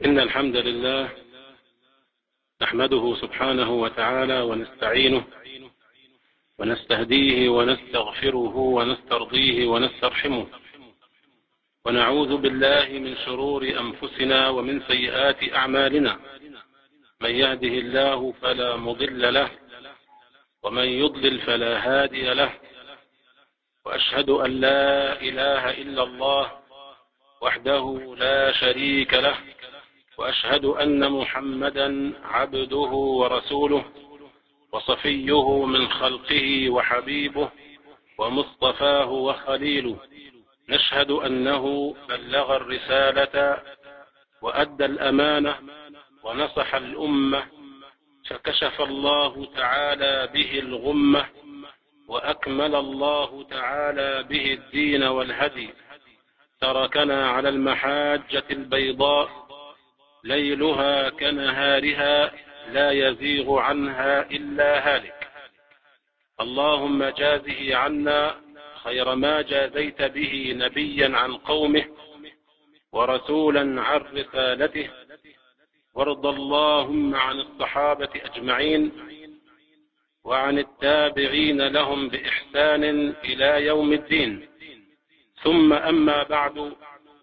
إن الحمد لله نحمده سبحانه وتعالى ونستعينه ونستهديه ونستغفره ونسترضيه ونسترحمه، ونعوذ بالله من شرور أنفسنا ومن سيئات أعمالنا. من يهده الله فلا مضل له، ومن يضلل فلا هادي له. وأشهد أن لا إله إلا الله وحده لا شريك له، وأشهد أن محمدا عبده ورسوله وصفيه من خلقه وحبيبه ومصطفاه وخليله. نشهد أنه بلغ الرسالة وأدى الأمانة ونصح الأمة، فكشف الله تعالى به الغمة، وأكمل الله تعالى به الدين والهدي. تركنا على المحاجة البيضاء ليلها كنهارها، لا يزيغ عنها إلا هالك. اللهم جازه عنا خير ما جازيت به نبيا عن قومه ورسولا عن رسالته، وارض اللهم عن الصحابة أجمعين وعن التابعين لهم بإحسان إلى يوم الدين. ثم أما بعد،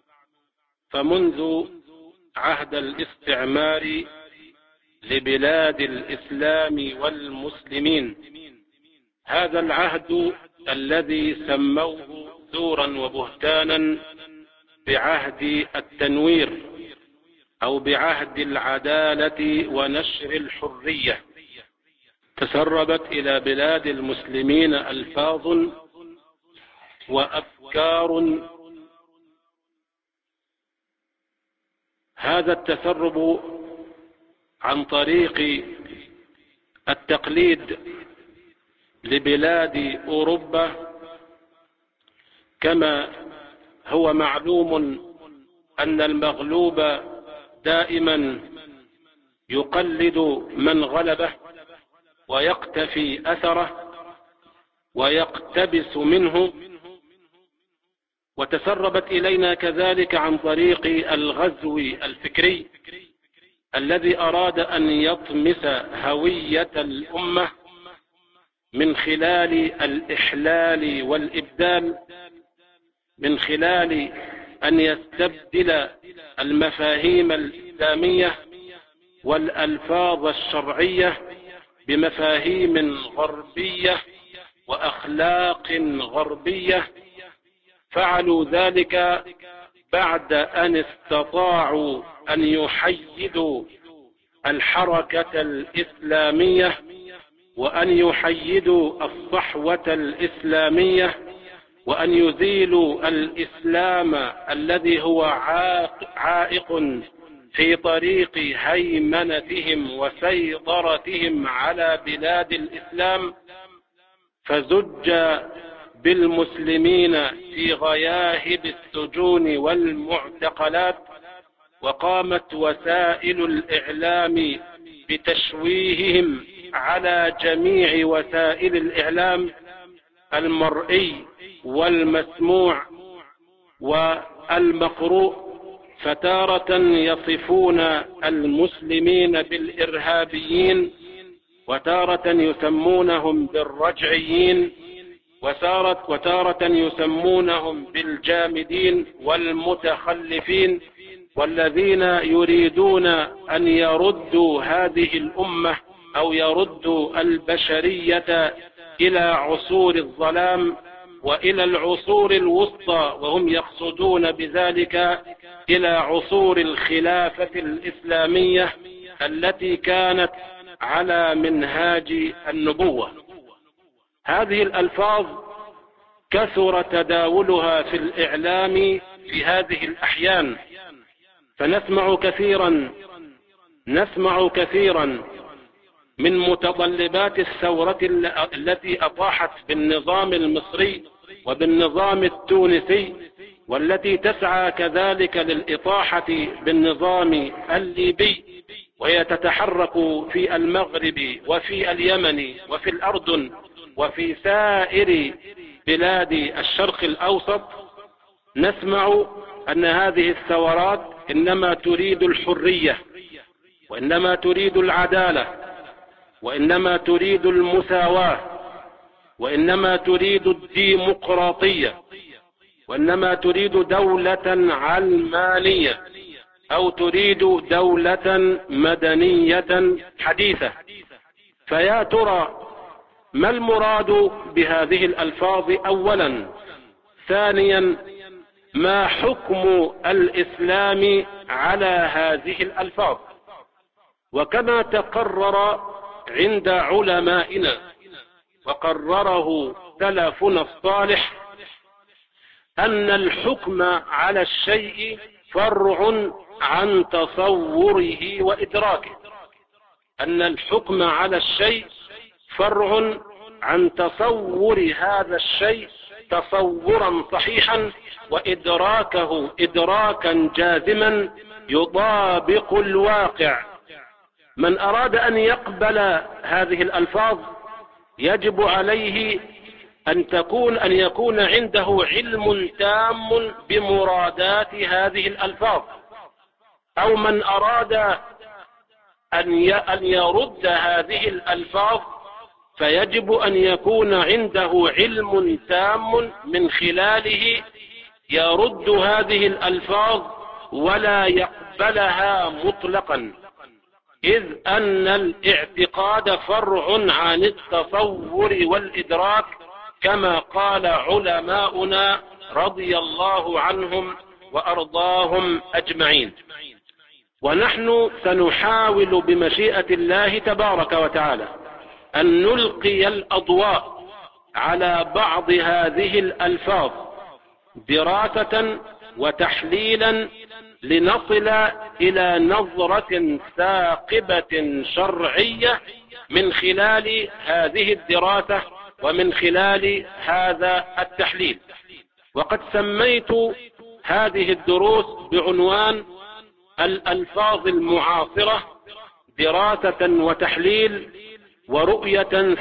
فمنذ عهد الاستعمار لبلاد الإسلام والمسلمين، هذا العهد الذي سموه زورا وبهتانا بعهد التنوير أو بعهد العدالة ونشر الحرية، تسربت إلى بلاد المسلمين ألفاظ وأفكار. هذا التسرب عن طريق التقليد لبلاد أوروبا، كما هو معلوم أن المغلوب دائما يقلد من غلبه ويقتفي أثره ويقتبس منه. وتسربت إلينا كذلك عن طريق الغزو الفكري الذي أراد أن يطمس هوية الأمة من خلال الإحلال والإبدال، من خلال أن يستبدل المفاهيم الإسلامية والألفاظ الشرعية بمفاهيم غربية وأخلاق غربية. فعلوا ذلك بعد أن استطاعوا أن يحيدوا الحركة الإسلامية وأن يحيدوا الصحوة الإسلامية وأن يزيلوا الإسلام الذي هو عائق في طريق هيمنتهم وسيطرتهم على بلاد الإسلام. فزج بالمسلمين في غياهب السجون والمعتقلات، وقامت وسائل الإعلام بتشويههم على جميع وسائل الإعلام المرئي والمسموع والمقروء. فتارة يصفون المسلمين بالإرهابيين، وتارة يسمونهم بالرجعيين، وتارة يسمونهم بالجامدين والمتخلفين، والذين يريدون أن يردوا هذه الأمة أو يردوا البشرية إلى عصور الظلام وإلى العصور الوسطى، وهم يقصدون بذلك إلى عصور الخلافة الإسلامية التي كانت على منهاج النبوة. هذه الألفاظ كثر تداولها في الإعلام في هذه الأحيان، فنسمع كثيرا من متطلبات الثورة التي أطاحت بالنظام المصري وبالنظام التونسي، والتي تسعى كذلك للإطاحة بالنظام الليبي، وهي تتحرك في المغرب وفي اليمن وفي الأردن وفي سائر بلاد الشرق الأوسط. نسمع أن هذه الثورات إنما تريد الحرية، وإنما تريد العدالة، وإنما تريد المساواة، وإنما تريد الديمقراطية، وإنما تريد دولة علمانية، أو تريد دولة مدنية حديثة. فيا ترى ما المراد بهذه الألفاظ أولا؟ ثانيا، ما حكم الإسلام على هذه الألفاظ؟ وكما تقرر عند علمائنا وقرره سلفنا الصالح أن الحكم على الشيء فرع عن تصوره وإدراكه، أن الحكم على الشيء فرع عن تصور هذا الشيء تصورا صحيحا، وإدراكه إدراكا جازما يطابق الواقع. من أراد أن يقبل هذه الألفاظ يجب عليه أن يكون عنده علم تام بمرادات هذه الألفاظ. أو من أراد أن يرد هذه الألفاظ فيجب أن يكون عنده علم تام من خلاله يرد هذه الألفاظ ولا يقبلها مطلقا، إذ أن الاعتقاد فرع عن التصور والإدراك كما قال علماؤنا رضي الله عنهم وأرضاهم أجمعين. ونحن سنحاول بمشيئة الله تبارك وتعالى أن نلقي الأضواء على بعض هذه الألفاظ دراسة وتحليلا لنصل إلى نظرة ثاقبة شرعية من خلال هذه الدراسة ومن خلال هذا التحليل. وقد سميت هذه الدروس بعنوان الألفاظ المعاصرة دراسة وتحليل ورؤية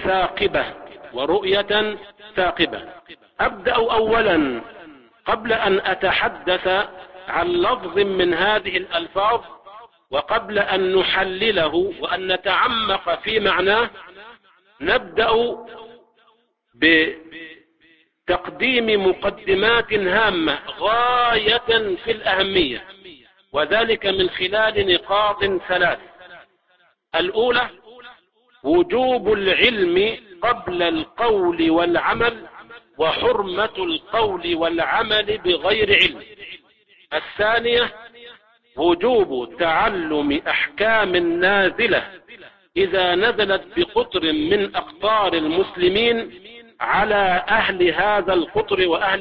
ثاقبة. أبدأ أولا قبل أن أتحدث عن لفظ من هذه الألفاظ، وقبل أن نحلله وأن نتعمق في معناه، نبدأ بتقديم مقدمات هامة غاية في الأهمية، وذلك من خلال نقاط ثلاث. الأولى: وجوب العلم قبل القول والعمل، وحرمة القول والعمل بغير علم. الثانية: وجوب تعلم أحكام النازلة إذا نزلت بقطر من أقطار المسلمين على أهل هذا القطر وأهل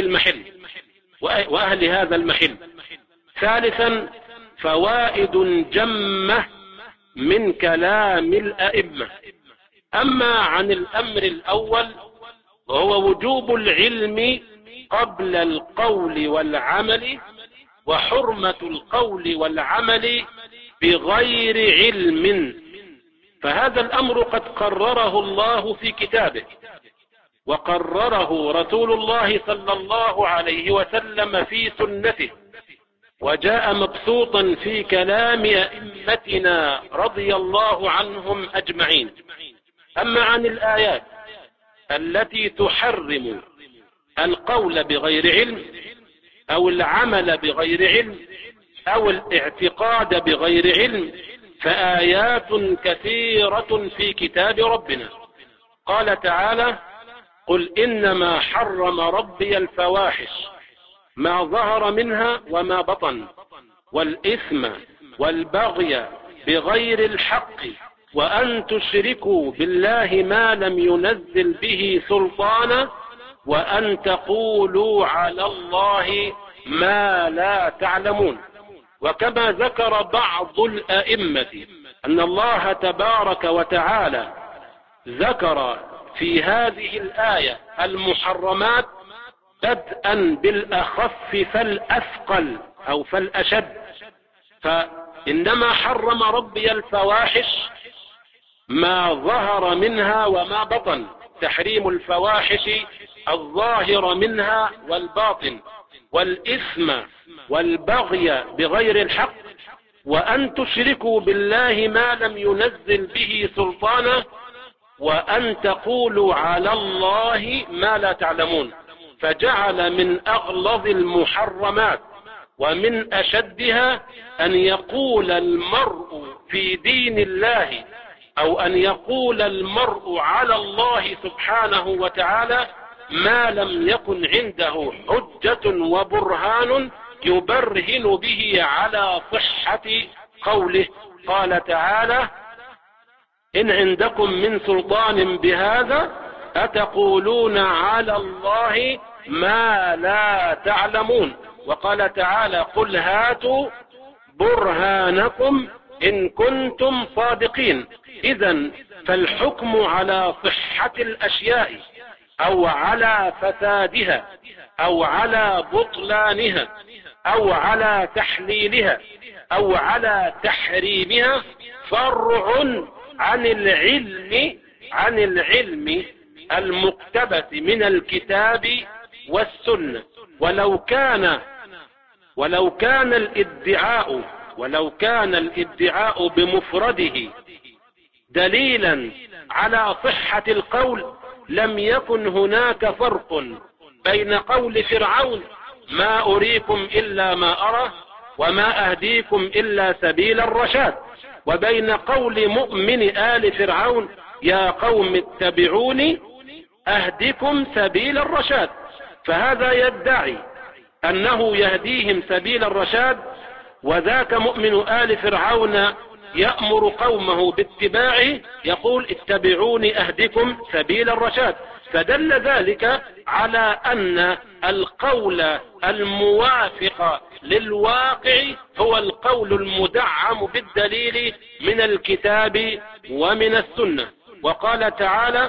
هذا المحل. ثالثا: فوائد جمة من كلام الأئمة. أما عن الأمر الأول وهو وجوب العلم قبل القول والعمل، وحرمة القول والعمل بغير علم، فهذا الأمر قد قرره الله في كتابه، وقرره رسول الله صلى الله عليه وسلم في سنته، وجاء مبسوطا في كلام أئمتنا رضي الله عنهم أجمعين. أما عن الآيات التي تحرم القول بغير علم أو العمل بغير علم أو الاعتقاد بغير علم، فآيات كثيرة في كتاب ربنا. قال تعالى: قل إنما حرم ربي الفواحش ما ظهر منها وما بطن، والإثم والبغي بغير الحق، وأن تشركوا بالله ما لم ينزل به سلطانا، وأن تقولوا على الله ما لا تعلمون. وكما ذكر بعض الأئمة أن الله تبارك وتعالى ذكر في هذه الآية المحرمات بدءا بالأخف فالأثقل أو فالأشد، فإنما حرم ربي الفواحش ما ظهر منها وما بطن، تحريم الفواحش الظاهر منها والباطن، والإثم والبغي بغير الحق، وأن تشركوا بالله ما لم ينزل به سلطانا، وأن تقولوا على الله ما لا تعلمون. فجعل من أغلظ المحرمات ومن أشدها أن يقول المرء في دين الله، أو أن يقول المرء على الله سبحانه وتعالى ما لم يكن عنده حجة وبرهان يبرهن به على صحة قوله. قال تعالى: إن عندكم من سلطان بهذا أتقولون على الله ما لا تعلمون. وقال تعالى: قل هاتوا برهانكم إن كنتم صادقين. إذن فالحكم على صحة الأشياء أو على فسادها أو على بطلانها أو على تحليلها أو على تحريمها فرع عن العلم المقتبس من الكتاب والسنة. ولو كان الادعاء بمفرده دليلا على صحة القول لم يكن هناك فرق بين قول فرعون: ما أريكم إلا ما أرى وما أهديكم إلا سبيل الرشاد، وبين قول مؤمن آل فرعون: يا قوم اتبعوني أهدكم سبيل الرشاد. فهذا يدعي أنه يهديهم سبيل الرشاد، وذاك مؤمن آل فرعون يأمر قومه باتباعه، يقول: اتبعوني أهدكم سبيل الرشاد. فدل ذلك على أن القول الموافق للواقع هو القول المدعم بالدليل من الكتاب ومن السنة. وقال تعالى: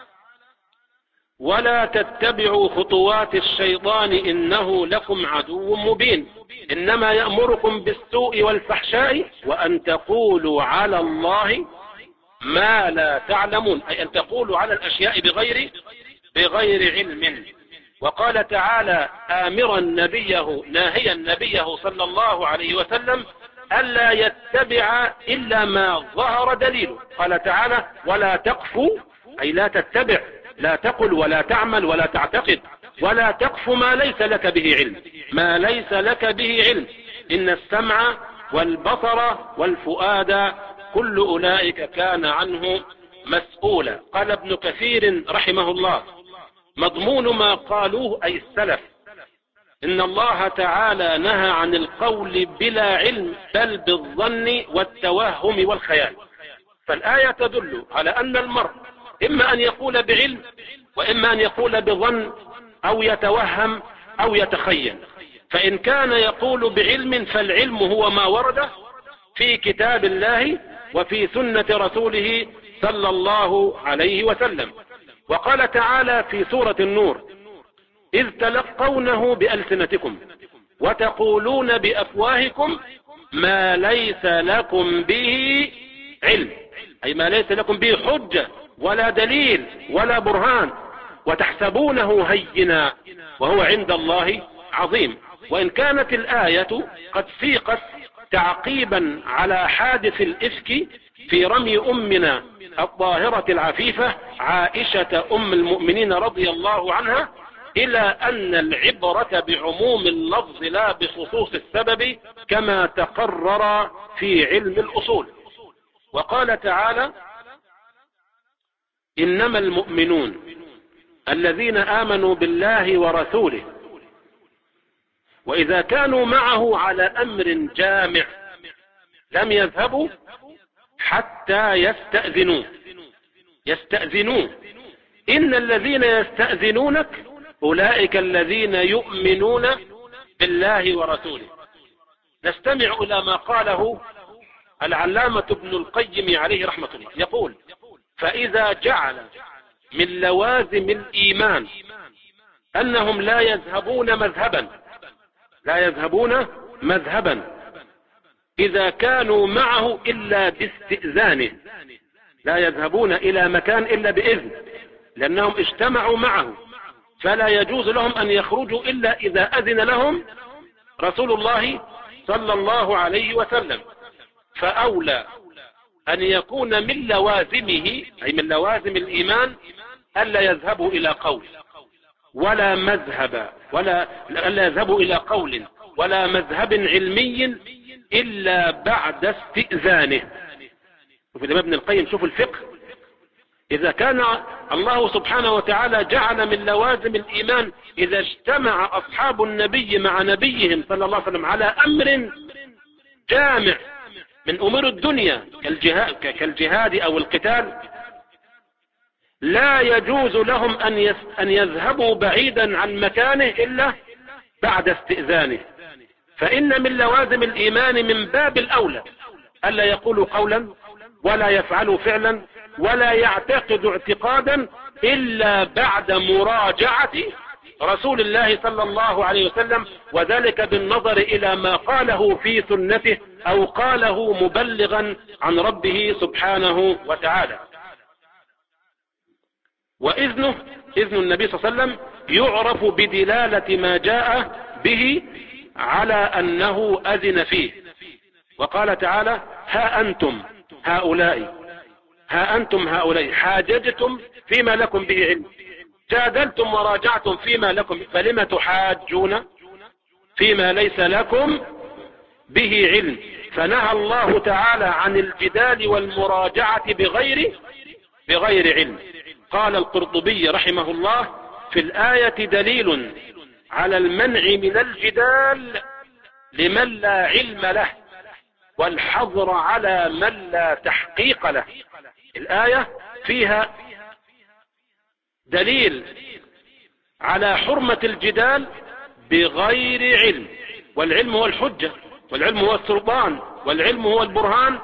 ولا تتبعوا خطوات الشيطان إنه لكم عدو مبين، إنما يأمركم بالسوء والفحشاء وأن تقولوا على الله ما لا تعلمون، أي أن تقولوا على الأشياء بغير علم. وقال تعالى آمرا نبيه ناهيا نبيه صلى الله عليه وسلم ألا يتبع إلا ما ظهر دليله. قال تعالى: ولا تقف، أي لا تتبع، لا تقل ولا تعمل ولا تعتقد، ولا تقف ما ليس لك به علم، ما ليس لك به علم، إن السمع والبصر والفؤاد كل أولئك كان عنه مسؤولا. قال ابن كثير رحمه الله: مضمون ما قالوه أي السلف إن الله تعالى نهى عن القول بلا علم بل بالظن والتوهم والخيال. فالآية تدل على أن المرء إما أن يقول بعلم وإما أن يقول بظن أو يتوهم أو يتخيل. فإن كان يقول بعلم فالعلم هو ما ورد في كتاب الله وفي سنة رسوله صلى الله عليه وسلم. وقال تعالى في سورة النور: إذ تلقونه بألسنتكم وتقولون بأفواهكم ما ليس لكم به علم، أي ما ليس لكم به حجة ولا دليل ولا برهان، وتحسبونه هينا وهو عند الله عظيم. وإن كانت الآية قد سيقت تعقيبا على حادث الإفك في رمي أمنا الطاهرة العفيفة عائشة أم المؤمنين رضي الله عنها، إلى أن العبرة بعموم اللفظ لا بخصوص السبب كما تقرر في علم الأصول. وقال تعالى: إنما المؤمنون الذين آمنوا بالله ورسوله وإذا كانوا معه على أمر جامع لم يذهبوا حتى يستأذنوه. إن الذين يستأذنونك أولئك الذين يؤمنون بالله ورسوله. نستمع إلى ما قاله العلامة ابن القيم عليه رحمة الله، يقول: فإذا جعل من لوازم الإيمان أنهم لا يذهبون مذهبا إذا كانوا معه إلا باستئذانه، لا يذهبون إلى مكان إلا بإذن، لأنهم اجتمعوا معه فلا يجوز لهم أن يخرجوا إلا إذا أذن لهم رسول الله صلى الله عليه وسلم. فأولى أن يكون من لوازمه، أي من لوازم الإيمان، ألا يذهبوا إلى قول ولا مذهب ألا يذهبوا إلى قول ولا مذهب علمي إلا بعد استئذانه. وفي الإمام ابن القيم شوف الفقه، إذا كان الله سبحانه وتعالى جعل من لوازم الإيمان إذا اجتمع أصحاب النبي مع نبيهم صلى الله عليه وسلم على أمر جامع من أمور الدنيا كالجهاد أو القتال، لا يجوز لهم أن يذهبوا بعيدا عن مكانه إلا بعد استئذانه. فإن من لوازم الإيمان من باب الأولى ألا يقولوا قولا ولا يفعلوا فعلا ولا يعتقد اعتقادا إلا بعد مراجعة رسول الله صلى الله عليه وسلم، وذلك بالنظر إلى ما قاله في سنته أو قاله مبلغا عن ربه سبحانه وتعالى. وإذن النبي صلى الله عليه وسلم يعرف بدلالة ما جاء به على أنه أذن فيه. وقال تعالى: ها أنتم هؤلاء حاججتم فيما لكم به علم، جادلتم وراجعتم فيما لكم، فلم تحاجون فيما ليس لكم به علم. فنهى الله تعالى عن الجدال والمراجعة بغير علم. قال القرطبي رحمه الله: في الآية دليل على المنع من الجدال لمن لا علم له والحظر على من لا تحقيق له. الآية فيها دليل على حرمة الجدال بغير علم، والعلم هو الحجة، والعلم هو السلطان، والعلم هو البرهان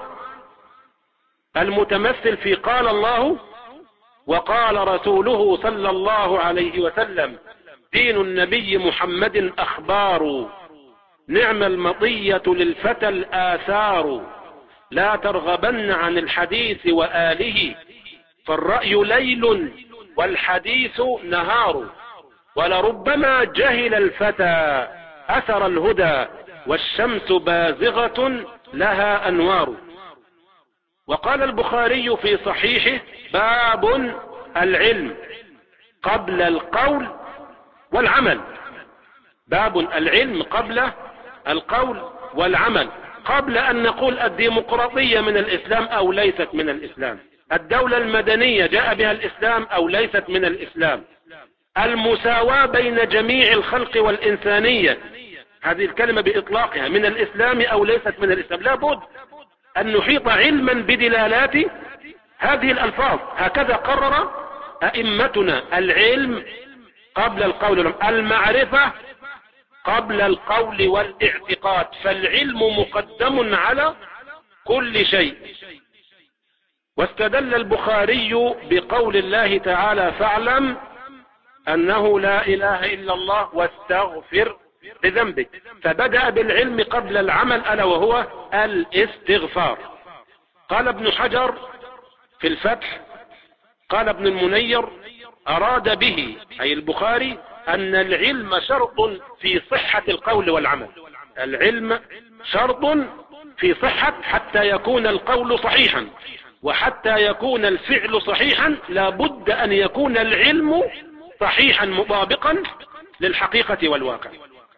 المتمثل في قال الله وقال رسوله صلى الله عليه وسلم. دين النبي محمد أخبار، نعم المطية للفتى الآثار، لا ترغبن عن الحديث وآله، فالرأي ليل والحديث نهار، ولربما جهل الفتى أثر الهدى، والشمس بازغة لها أنوار. وقال البخاري في صحيحه: باب العلم قبل القول والعمل. باب العلم قبل القول والعمل، قبل أن نقول الديمقراطية من الإسلام أو ليست من الإسلام، الدولة المدنية جاء بها الإسلام أو ليست من الإسلام، المساواة بين جميع الخلق والإنسانية، هذه الكلمة بإطلاقها من الإسلام أو ليست من الإسلام. لابد أن نحيط علما بدلالات هذه الألفاظ. هكذا قرر أئمتنا: العلم قبل القول والعمل، المعرفة قبل القول والاعتقاد، فالعلم مقدم على كل شيء. واستدل البخاري بقول الله تعالى: فاعلم أنه لا إله إلا الله واستغفر لذنبك، فبدأ بالعلم قبل العمل ألا وهو الاستغفار. قال ابن حجر في الفتح، قال ابن المنير: أراد به أي البخاري أن العلم شرط في صحة القول والعمل. العلم شرط في صحة، حتى يكون القول صحيحا وحتى يكون الفعل صحيحا لابد أن يكون العلم صحيحا مطابقا للحقيقة والواقع،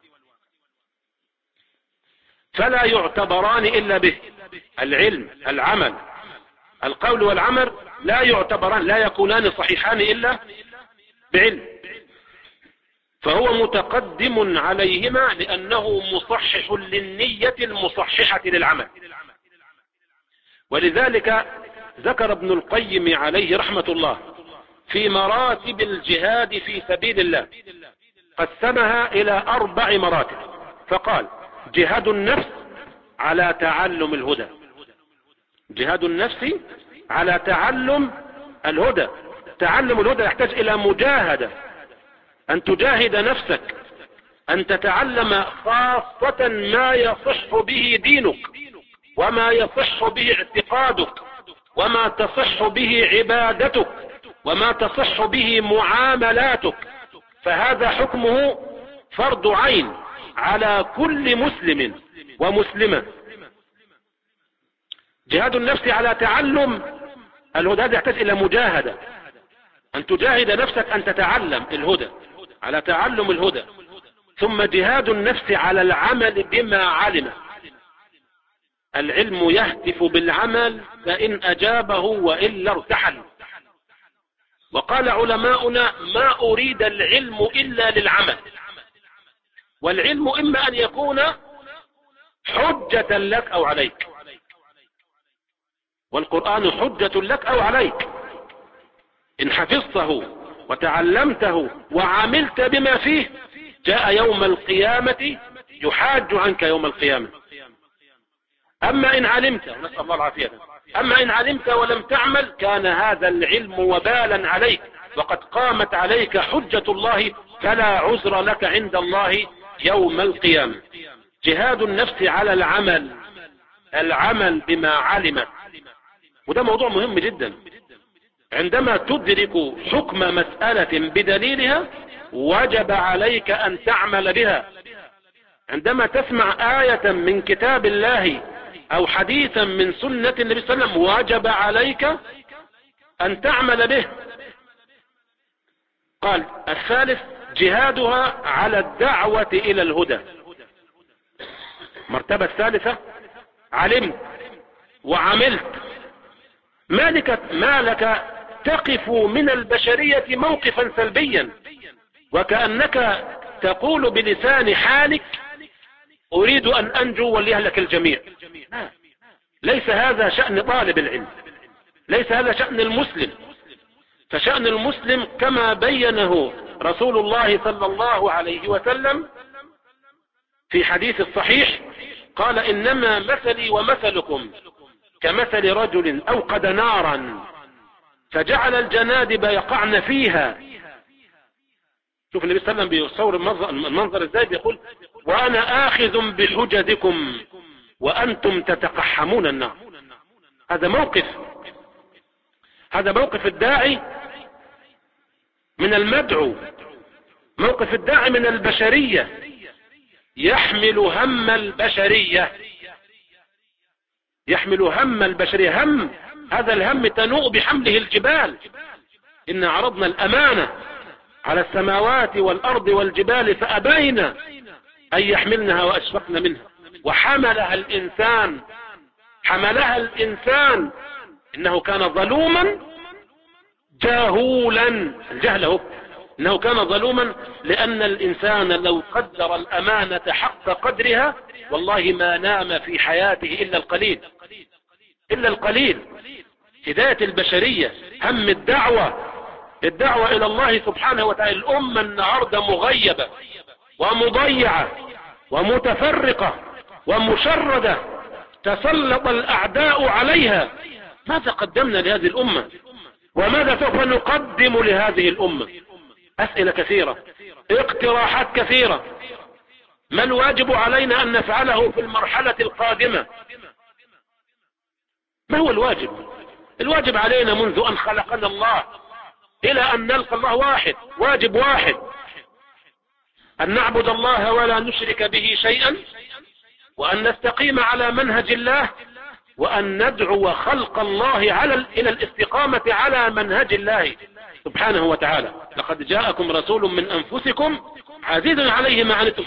فلا يعتبران إلا به. العلم، العمل، القول والعمل لا يعتبران، لا يكونان صحيحان إلا بعلم، فهو متقدم عليهما لأنه مصحح للنية المصححة للعمل. ولذلك ذكر ابن القيم عليه رحمة الله في مراتب الجهاد في سبيل الله، قسمها إلى 4 مراتب، فقال: جهاد النفس على تعلم الهدى، جهاد النفس على تعلم الهدى. تعلم الهدى يحتاج إلى مجاهدة، أن تجاهد نفسك، أن تتعلم خاصة ما يصح به دينك وما يصح به اعتقادك وما تصح به عبادتك وما تصح به معاملاتك، فهذا حكمه فرض عين على كل مسلم ومسلمة. جهاد النفس على تعلم الهدى هذا يحتاج إلى مجاهدة، أن تجاهد نفسك أن تتعلم الهدى، على تعلم الهدى. ثم جهاد النفس على العمل بما علم. العلم يهتف بالعمل فإن أجابه وإلا ارتحل. وقال علماؤنا ما أريد العلم إلا للعمل، والعلم إما أن يكون حجة لك أو عليك، والقرآن حجة لك أو عليك. إن حفظته وتعلمته وعملت بما فيه جاء يوم القيامة يحاج عنك يوم القيامة. أما إن علمت، ونسأل الله العافية، أما إن علمت ولم تعمل كان هذا العلم وبالا عليك، وقد قامت عليك حجة الله، فلا عذر لك عند الله يوم القيامة. جهاد النفس على العمل بما علمت، وده موضوع مهم جدا. عندما تدرك حكم مسألة بدليلها وجب عليك أن تعمل بها. عندما تسمع آية من كتاب الله أو حديثا من سنة النبي صلى الله عليه وسلم وجب عليك أن تعمل به. قال الثالث جهادها على الدعوة إلى الهدى. مرتبة الثالثة علمت وعملت، ما لك تقف من البشرية موقفا سلبيا وكأنك تقول بلسان حالك أريد أن أنجو وليهلك الجميع. ليس هذا شأن طالب العلم، ليس هذا شأن المسلم. فشأن المسلم كما بينه رسول الله صلى الله عليه وسلم في حديث الصحيح قال إنما مثلي ومثلكم كمثل رجل أوقد نارا فجعل الجنادب يقعن فيها. شوف النبي صلى الله عليه وسلم بيصور المنظر ازاي، بيقول وأنا آخذ بحجدكم وأنتم تتقحمون النار. هذا موقف الداعي من المدعو، موقف الداعي من البشرية، يحمل هم البشرية، يحمل هم البشرية. هم هذا الهم تنوء بحمله الجبال. إن عرضنا الأمانة على السماوات والأرض والجبال فأبين أن يحملنها وأشفقن منها وحملها الإنسان إنه كان ظلوما جاهولا. الجهل هو إنه كان ظلوما، لأن الإنسان لو قدر الأمانة حق قدرها والله ما نام في حياته إلا القليل. هداية البشرية، هم الدعوة إلى الله سبحانه وتعالى. الأمة النهاردة مغيبة ومضيعة ومتفرقة ومشردة، تسلط الأعداء عليها. ماذا قدمنا لهذه الأمة وماذا سوف نقدم لهذه الأمة؟ أسئلة كثيرة، اقتراحات كثيرة. ما الواجب علينا أن نفعله في المرحلة القادمة؟ ما هو الواجب علينا منذ أن خلقنا الله إلى أن نلقى الله واجب واحد، أن نعبد الله ولا نشرك به شيئا، وأن نستقيم على منهج الله، وأن ندعو خلق الله إلى الاستقامة على منهج الله سبحانه وتعالى. لقد جاءكم رسول من أنفسكم عزيز عليه ما عنتم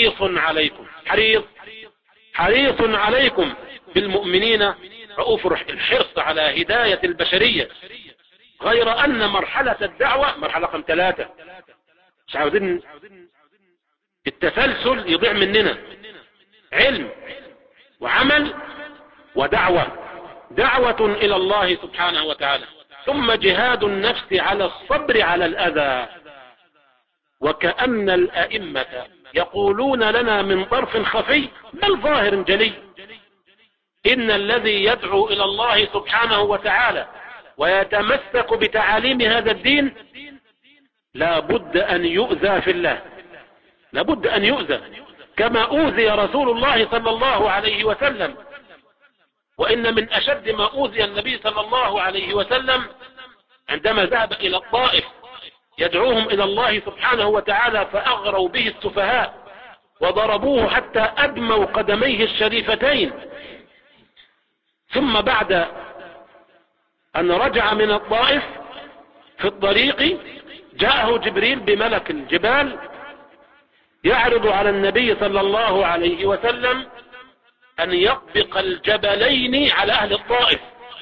حريص عليكم بالمؤمنين رؤوف رحيم. الحرص على هداية البشرية. غير أن مرحلة الدعوة مرحلة رقم 3، مش عاوزين التسلسل يضيع مننا. علم وعمل ودعوة إلى الله سبحانه وتعالى. ثم جهاد النفس على الصبر على الأذى. وكأن الأئمة يقولون لنا من طرف خفي بل ظاهر جلي إن الذي يدعو إلى الله سبحانه وتعالى ويتمسك بتعاليم هذا الدين لا بد أن يؤذى في الله، لا بد أن يؤذى كما أوذي رسول الله صلى الله عليه وسلم. وإن من أشد ما أوذي النبي صلى الله عليه وسلم عندما ذهب إلى الطائف يدعوهم إلى الله سبحانه وتعالى فأغروا به السفهاء وضربوه حتى أدموا قدميه الشريفتين. ثم بعد أن رجع من الطائف في الطريق جاءه جبريل بملك الجبال يعرض على النبي صلى الله عليه وسلم أن يطبق الجبلين على أهل الطائف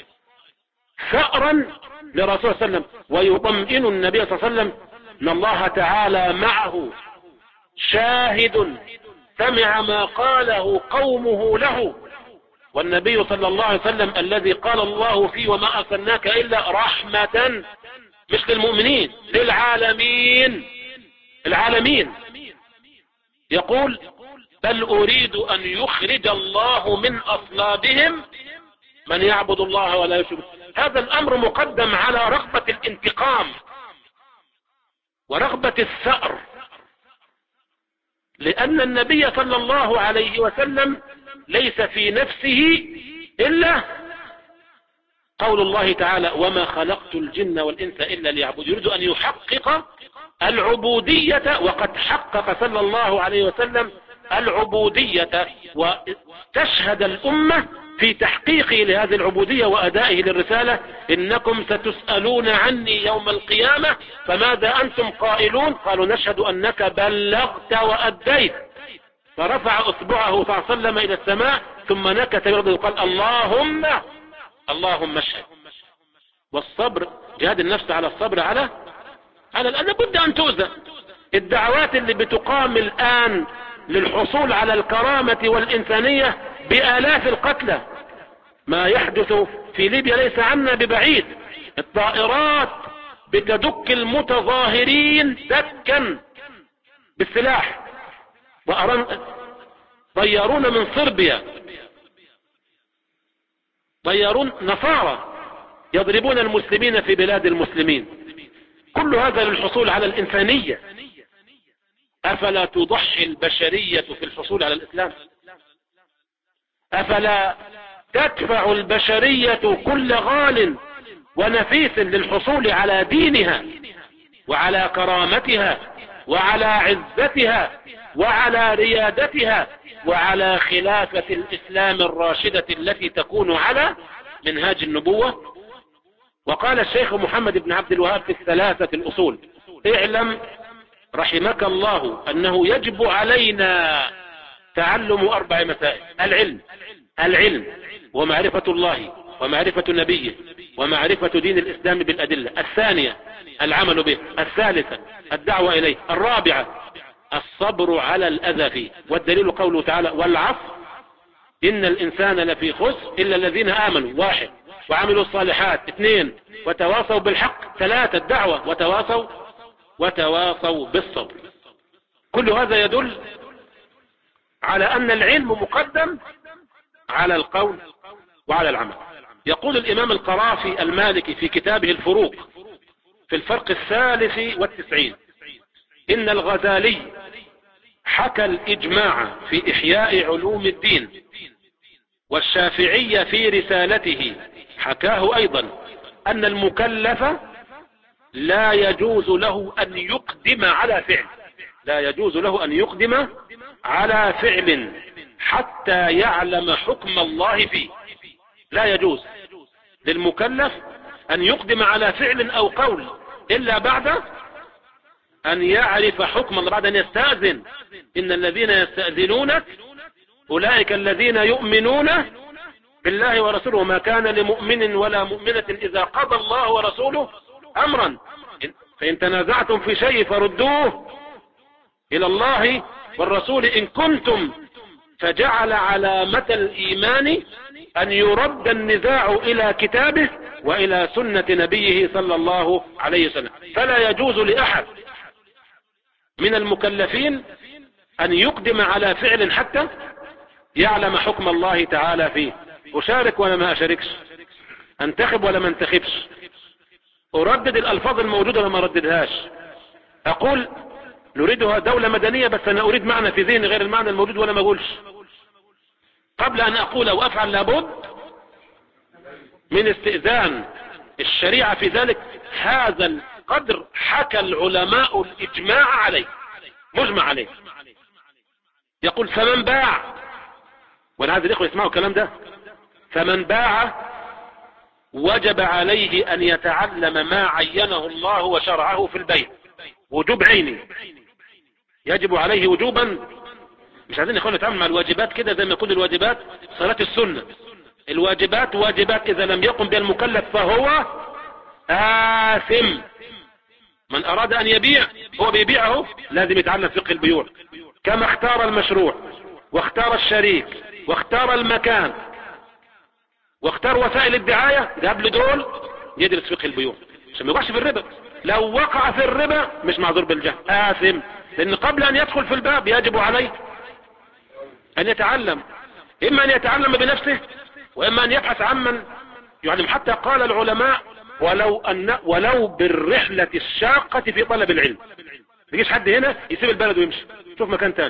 ثأرا لرسول صلى الله عليه وسلم، ويطمئن النبي صلى الله عليه وسلم أن الله تعالى معه شاهد سمع ما قاله قومه له، والنبي صلى الله عليه وسلم الذي قال الله فيه وما أرسلناك إلا رحمة مش للمؤمنين للعالمين العالمين، يقول بل أريد أن يخرج الله من أصلابهم من يعبد الله ولا يشرك. هذا الأمر مقدم على رغبة الانتقام ورغبة الثأر، لأن النبي صلى الله عليه وسلم ليس في نفسه إلا قول الله تعالى وما خلقت الجن والإنس إلا ليعبدون، يريد أن يحقق العبودية، وقد حقق صلى الله عليه وسلم العبودية، وتشهد الأمة في تحقيقه لهذه العبودية وأدائه للرسالة إنكم ستسألون عني يوم القيامة فماذا أنتم قائلون؟ قالوا نشهد أنك بلغت وأديت. فرفع أصبعه صلى الله عليه وسلم إلى السماء ثم نكت برضه وقال اللهم اشهد. والصبر جهاد النفس على الصبر على لابد أن تؤذى. الدعوات اللي بتقام الآن للحصول على الكرامة والإنسانية بآلاف القتلى، ما يحدث في ليبيا ليس عنا ببعيد، الطائرات بتدك المتظاهرين دكا بالسلاح، طيارون من صربيا، طيارون نصارى يضربون المسلمين في بلاد المسلمين، كل هذا للحصول على الإنسانية. أفلا تضحي البشرية في الحصول على الإسلام؟ أفلا تدفع البشرية كل غال ونفيس للحصول على دينها وعلى كرامتها وعلى عزتها وعلى ريادتها وعلى خلافة الإسلام الراشدة التي تكون على منهاج النبوة؟ وقال الشيخ محمد بن عبد الوهاب في الثلاثة الأصول اعلم رحمك الله أنه يجب علينا تعلم 4 مسائل: العلم ومعرفة الله ومعرفة نبيه ومعرفة دين الإسلام بالأدلة. الثانية العمل به. الثالثة الدعوة إليه. الرابعة الصبر على الأذى فيه. والدليل قوله تعالى والعصر إن الإنسان لفي خسر إلا الذين آمنوا 1 وعملوا الصالحات 2 وتواصوا بالحق 3 الدعوة وتواصوا بالصبر. كل هذا يدل على أن العلم مقدم على القول وعلى العمل. يقول الإمام القرافي المالكي في كتابه الفروق في الفرق 93 إن الغزالي حكى الإجماع في إحياء علوم الدين، والشافعي في رسالته حكاه أيضا أن المكلف لا يجوز له أن يقدم على فعل حتى يعلم حكم الله فيه. لا يجوز للمكلف أن يقدم على فعل أو قول إلا بعد أن يعرف حكم الله، بعد أن يستأذن. إن الذين يستأذنونك أولئك الذين يؤمنون بالله ورسوله ما كان لمؤمن ولا مؤمنة إذا قضى الله ورسوله أمرا فإن تنازعتم في شيء فردوه إلى الله والرسول إن كنتم، فجعل علامة الإيمان أن يرد النزاع إلى كتابه وإلى سنة نبيه صلى الله عليه وسلم. فلا يجوز لأحد من المكلفين أن يقدم على فعل حتى يعلم حكم الله تعالى فيه. أشارك ولا ما أشاركش؟ أنتخب ولا ما انتخبش؟ أردد الألفاظ الموجودة ولا ما أرددهاش؟ أقول نريدها دولة مدنية بس أنا أريد معنى في ذهني غير المعنى الموجود ولا ما أقولش؟ قبل أن أقول أو أفعل لابد من استئذان الشريعة في ذلك. هذا قدر حكى العلماء الإجماع عليه، مجمع عليه. يقول فمن باع، وانا عايز الاخوه يسمعوا الكلام ده، فمن باع وجب عليه ان يتعلم ما عينه الله وشرعه في البيع، وجوب عيني، يجب عليه وجوبا. مش عايزين اخواننا نتعامل مع الواجبات كده زي ما يكون الواجبات صلاة السنة. الواجبات واجبات، اذا لم يقم بها المكلف فهو آثم. من اراد ان يبيع هو بيبيعه لازم يتعلم فقه البيوع، كما اختار المشروع واختار الشريك واختار المكان واختار وسائل الدعاية قبل دول، يدرس فقه البيوع عشان ما يوقعش في الربا. لو وقع في الربا مش معذور بالجهل، آثم، لان قبل ان يدخل في الباب يجب عليه ان يتعلم، اما ان يتعلم بنفسه واما ان يبحث عمن يعلم. حتى قال العلماء ولو بالرحلة الشاقة في طلب العلم. ما يجيش حد هنا يسيب البلد ويمشي شوف مكان تاني.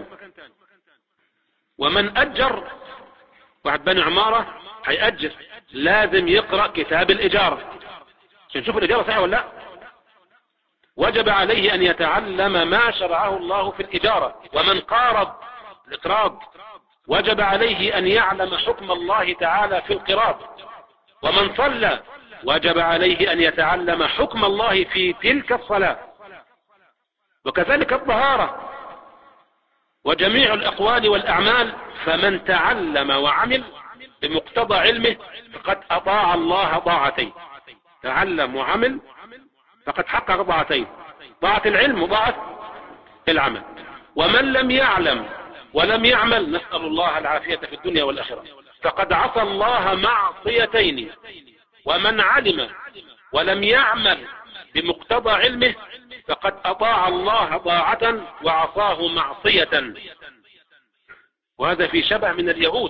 ومن اجر، واحد بني عمارة هيأجر لازم يقرأ كتاب الإجارة عشان نشوف الإجارة صحيحة ولا لا. وجب عليه أن يتعلم ما شرعه الله في الإجارة. ومن قارض، الإقراض، وجب عليه أن يعلم حكم الله تعالى في القراض. ومن صلى وجب عليه أن يتعلم حكم الله في تلك الصلاة. وكذلك الطهارة وجميع الأقوال والأعمال. فمن تعلم وعمل بمقتضى علمه فقد أطاع الله طاعتين. تعلم وعمل فقد حقق طاعتين، طاعة العلم وطاعة العمل. ومن لم يعلم ولم يعمل، نسأل الله العافية في الدنيا والآخرة، فقد عصى الله معصيتين. ومن علم ولم يعمل بمقتضى علمه فقد أطاع الله طاعة وعصاه معصية. وهذا في شبه من اليهود.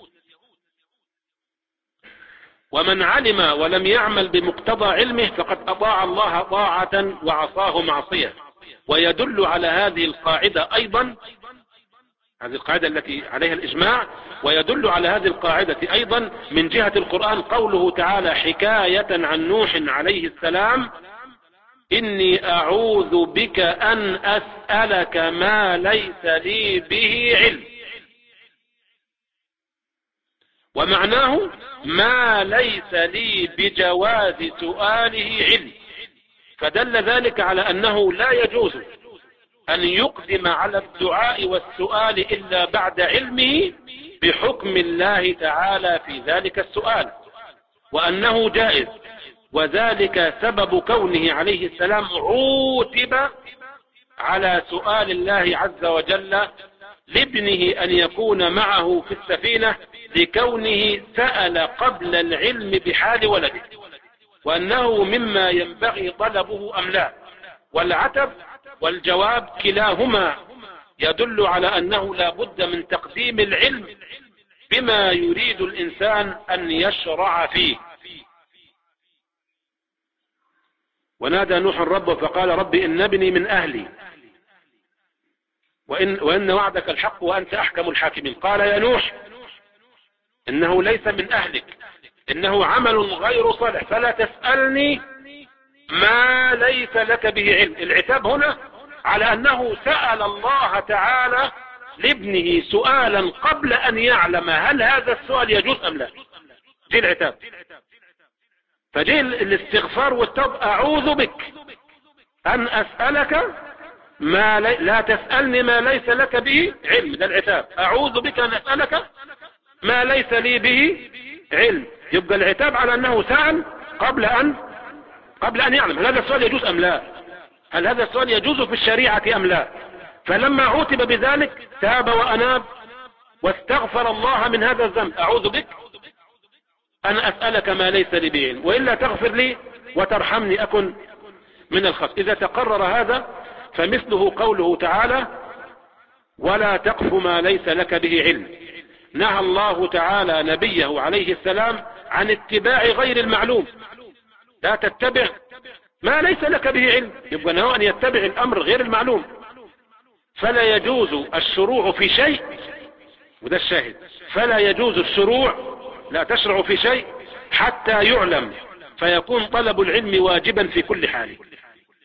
ومن علم ولم يعمل بمقتضى علمه فقد أطاع الله طاعة وعصاه معصية. ويدل على هذه القاعدة أيضا، هذه القاعدة التي عليها الإجماع، ويدل على هذه القاعدة أيضا من جهة القرآن قوله تعالى حكاية عن نوح عليه السلام: إني أعوذ بك أن أسألك ما ليس لي به علم. ومعناه ما ليس لي بجواز سؤاله علم. فدل ذلك على أنه لا يجوز أن يقدم على الدعاء والسؤال إلا بعد علمه بحكم الله تعالى في ذلك السؤال، وأنه جائز. وذلك سبب كونه عليه السلام عوتب على سؤال الله عز وجل لابنه أن يكون معه في السفينة لكونه سأل قبل العلم بحال ولده، وأنه مما ينبغي طلبه أم لا. والعتب والجواب كلاهما يدل على أنه لا بد من تقديم العلم بما يريد الإنسان أن يشرع فيه. ونادى نوح ربه فقال رب إن ابني من أهلي وإن وعدك الحق وأنت أحكم الحاكمين. قال يا نوح إنه ليس من أهلك، إنه عمل غير صالح، فلا تسألني ما ليس لك به علم. العتاب هنا على أنه سأل الله تعالى لابنه سؤالا قبل أن يعلم هل هذا السؤال يجوز أم لا. جي العتاب، فجي الاستغفار والتوبة: أعوذ بك أن أسألك ما لا تسألني ما ليس لك به علم. ده العتاب، أعوذ بك أن أسألك ما ليس لي به علم. يبقى العتاب على أنه سأل قبل أن يعلم هل هذا السؤال يجوز أم لا، هل هذا السؤال يجوز في الشريعة أم لا. فلما عوتب بذلك تاب وأناب واستغفر الله من هذا الذنب: أعوذ بك أن أسألك ما ليس لي به علم وإلا تغفر لي وترحمني أكن من الخاسرين. إذا تقرر هذا فمثله قوله تعالى: ولا تقف ما ليس لك به علم. نهى الله تعالى نبيه عليه السلام عن اتباع غير المعلوم. لا تتبع ما ليس لك به علم، يبقى نهى أن يتبع الأمر غير المعلوم. فلا يجوز الشروع في شيء، وده الشاهد، فلا يجوز الشروع، لا تشرع في شيء حتى يعلم، فيكون طلب العلم واجبا في كل حال.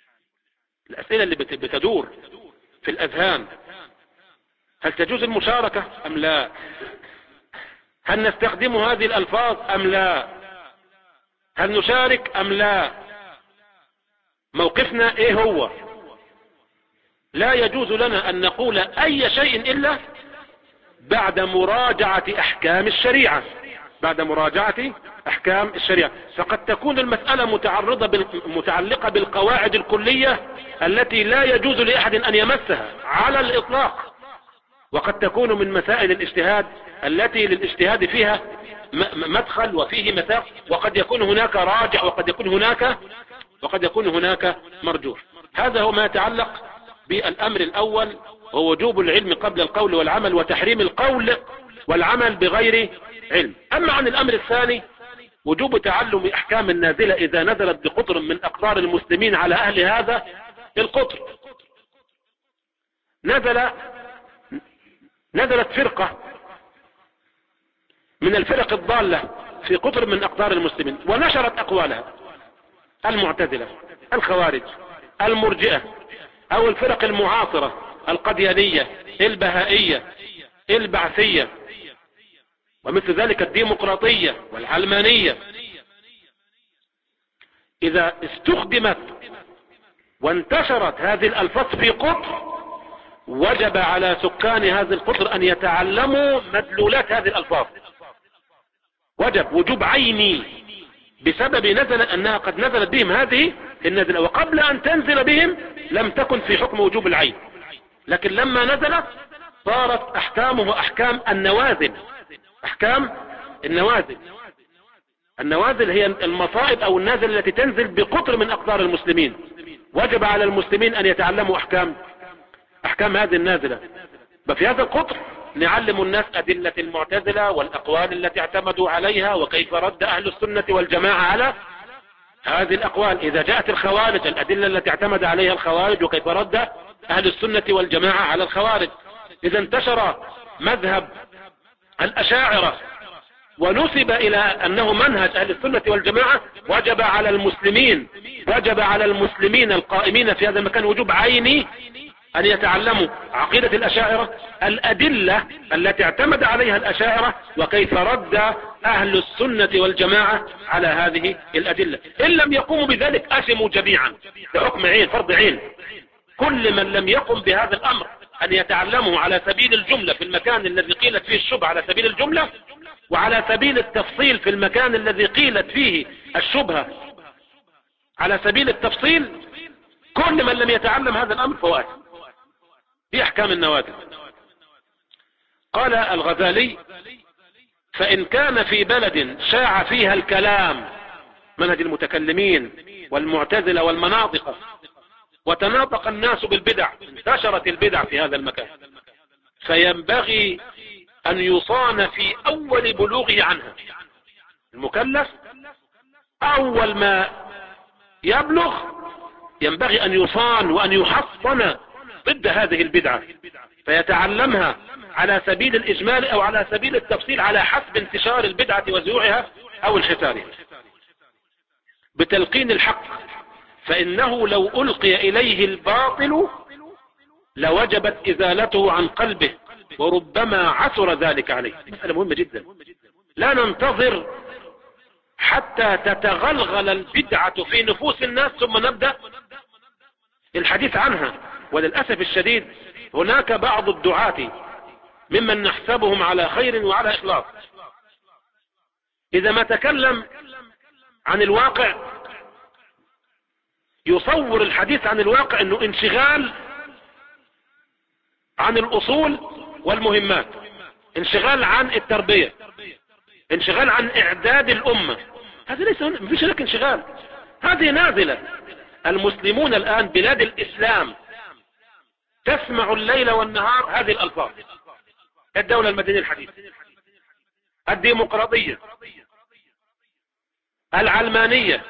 الأسئلة اللي بتدور في الأذهان: هل تجوز المشاركة أم لا؟ هل نستخدم هذه الألفاظ أم لا؟ هل نشارك أم لا؟ موقفنا إيه هو؟ لا يجوز لنا أن نقول أي شيء إلا بعد مراجعة أحكام الشريعة. بعد مراجعة أحكام الشريعة. فقد تكون المسألة متعلقة بالقواعد الكلية التي لا يجوز لأحد أن يمسها على الإطلاق، وقد تكون من مسائل الاجتهاد التي للاجتهاد فيها مدخل وفيه مساق، وقد يكون هناك راجع وقد يكون هناك مرجوح. هذا هو ما يتعلق بالأمر الأول، هو وجوب العلم قبل القول والعمل، وتحريم القول والعمل بغير علم. أما عن الأمر الثاني وجوب تعلم أحكام النازلة إذا نزلت بقطر من أقطار المسلمين على أهل هذا القطر. نزلت فرقة من الفرق الضالة في قطر من أقطار المسلمين ونشرت أقوالها: المعتزلة، الخوارج، المرجئة، أو الفرق المعاصرة، القديانية، البهائية، البعثية، ومثل ذلك الديمقراطية والعلمانية. إذا استخدمت وانتشرت هذه الألفاظ في قطر وجب على سكان هذه القطر أن يتعلموا مدلولات هذه الألفاظ. وجوب عيني بسبب أنها قد نزلت بهم هذه النزلة، وقبل أن تنزل بهم لم تكن في حكم وجوب العين، لكن لما نزلت صارت أحكامه أحكام النوازل. أحكام النوازل هي المصائب أو النازل التي تنزل بقطر من أقطار المسلمين. وجب على المسلمين أن يتعلموا أحكام هذه النازلة. ففي هذا القطر نعلم الناس أدلة المعتزلة والأقوال التي اعتمدوا عليها، وكيف رد أهل السنة والجماعة على هذه الأقوال. إذا جاءت الخوارج، الأدلة التي اعتمد عليها الخوارج، وكيف رد أهل السنة والجماعة على الخوارج. إذا انتشر مذهب الأشاعرة ونسب إلى أنه منهج أهل السنة والجماعة، وجب على المسلمين القائمين في هذا المكان وجوب عيني أن يتعلموا عقيدة الأشاعرة، الأدلة التي اعتمد عليها الأشاعرة، وكيف رد أهل السنة والجماعة على هذه الأدلة. إن لم يقوموا بذلك أثموا جميعا بحكم عين، فرض عين. كل من لم يقم بهذا الأمر أن يتعلمه على سبيل الجملة في المكان الذي قيلت فيه الشبهة على سبيل الجملة، وعلى سبيل التفصيل في المكان الذي قيلت فيه الشبهة على سبيل التفصيل، كل من لم يتعلم هذا الأمر فهو آثم في أحكام النوازل. قال الغزالي: فإن كان في بلد شاع فيها الكلام، منهج المتكلمين والمعتزلة والمناطق، وتناطق الناس بالبدع، انتشرت البدع في هذا المكان، فينبغي أن يصان في أول بلوغه عنها. المكلف أول ما يبلغ ينبغي أن يصان وأن يحصن ضد هذه البدعة، فيتعلمها على سبيل الإجمال أو على سبيل التفصيل على حسب انتشار البدعة وزيوعها أو انحسارها، بتلقين الحق، فإنه لو ألقي إليه الباطل لوجبت إزالته عن قلبه، وربما عثر ذلك عليه. مسألة مهمة جدا. لا ننتظر حتى تتغلغل البدعة في نفوس الناس ثم نبدأ الحديث عنها. وللأسف الشديد هناك بعض الدعاة ممن نحسبهم على خير وعلى إخلاص، إذا ما تكلم عن الواقع يصور الحديث عن الواقع أنه انشغال عن الأصول والمهمات، انشغال عن التربية، انشغال عن إعداد الأمة. هذا ليس، مفيش لك انشغال، هذه نازلة. المسلمون الآن بلاد الإسلام تسمع الليل والنهار هذه الألفاظ: الدولة المدنية الحديثة، الديمقراطية، العلمانية،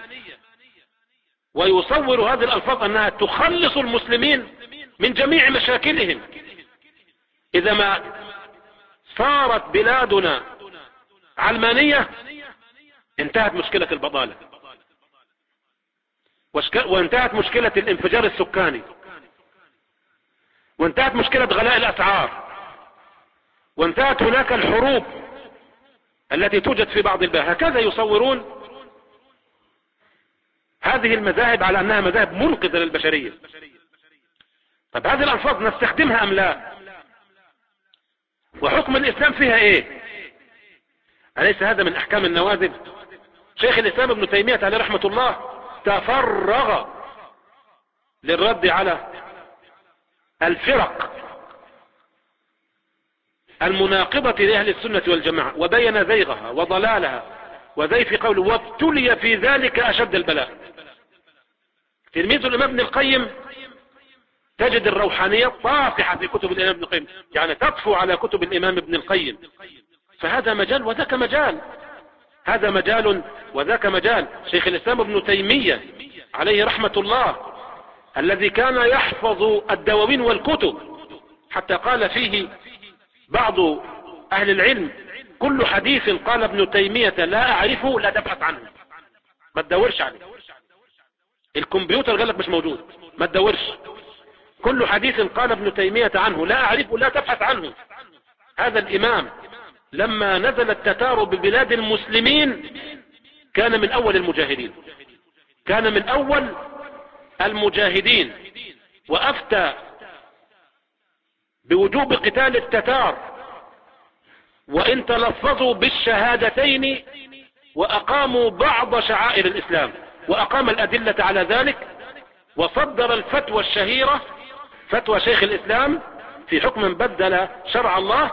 ويصور هذه الألفاظ أنها تخلص المسلمين من جميع مشاكلهم. إذا ما صارت بلادنا علمانية انتهت مشكلة البطالة. وانتهت مشكلة الانفجار السكاني، وانتهت مشكلة غلاء الأسعار، وانتهت هناك الحروب التي توجد في بعض البلاد. هكذا يصورون هذه المذاهب على أنها مذاهب منقذة للبشرية. طب هذه الألفاظ نستخدمها أم لا؟ وحكم الإسلام فيها إيه؟ أليس هذا من أحكام النوازل؟ شيخ الإسلام ابن تيمية عليه رحمة الله تفرغ للرد على الفرق المناقضة لأهل السنة والجماعة، وبين زيغها وضلالها وزيف قوله وابتلي في ذلك أشد البلاء. تلميذ الإمام ابن القيم تجد الروحانية طافحة في كتب الإمام ابن القيم، يعني تطفو على كتب الإمام ابن القيم. فهذا مجال وذاك مجال، هذا مجال وذاك مجال. شيخ الإسلام ابن تيمية عليه رحمة الله الذي كان يحفظ الدواوين والكتب، حتى قال فيه بعض أهل العلم كل حديث قال ابن تيمية لا أعرفه لا تبحث عنه، ما تدورش عليه. الكمبيوتر قال لك مش موجود، ما تدورش. كل حديث قال ابن تيمية عنه لا أعرفه لا تبحث عنه. هذا الإمام لما نزل التتار ببلاد المسلمين كان من أول المجاهدين، كان من أول المجاهدين، وأفتى بوجوب قتال التتار وإن تلفظوا بالشهادتين وأقاموا بعض شعائر الإسلام، وأقام الأدلة على ذلك، وصدر الفتوى الشهيرة فتوى شيخ الإسلام في حكم بدل شرع الله.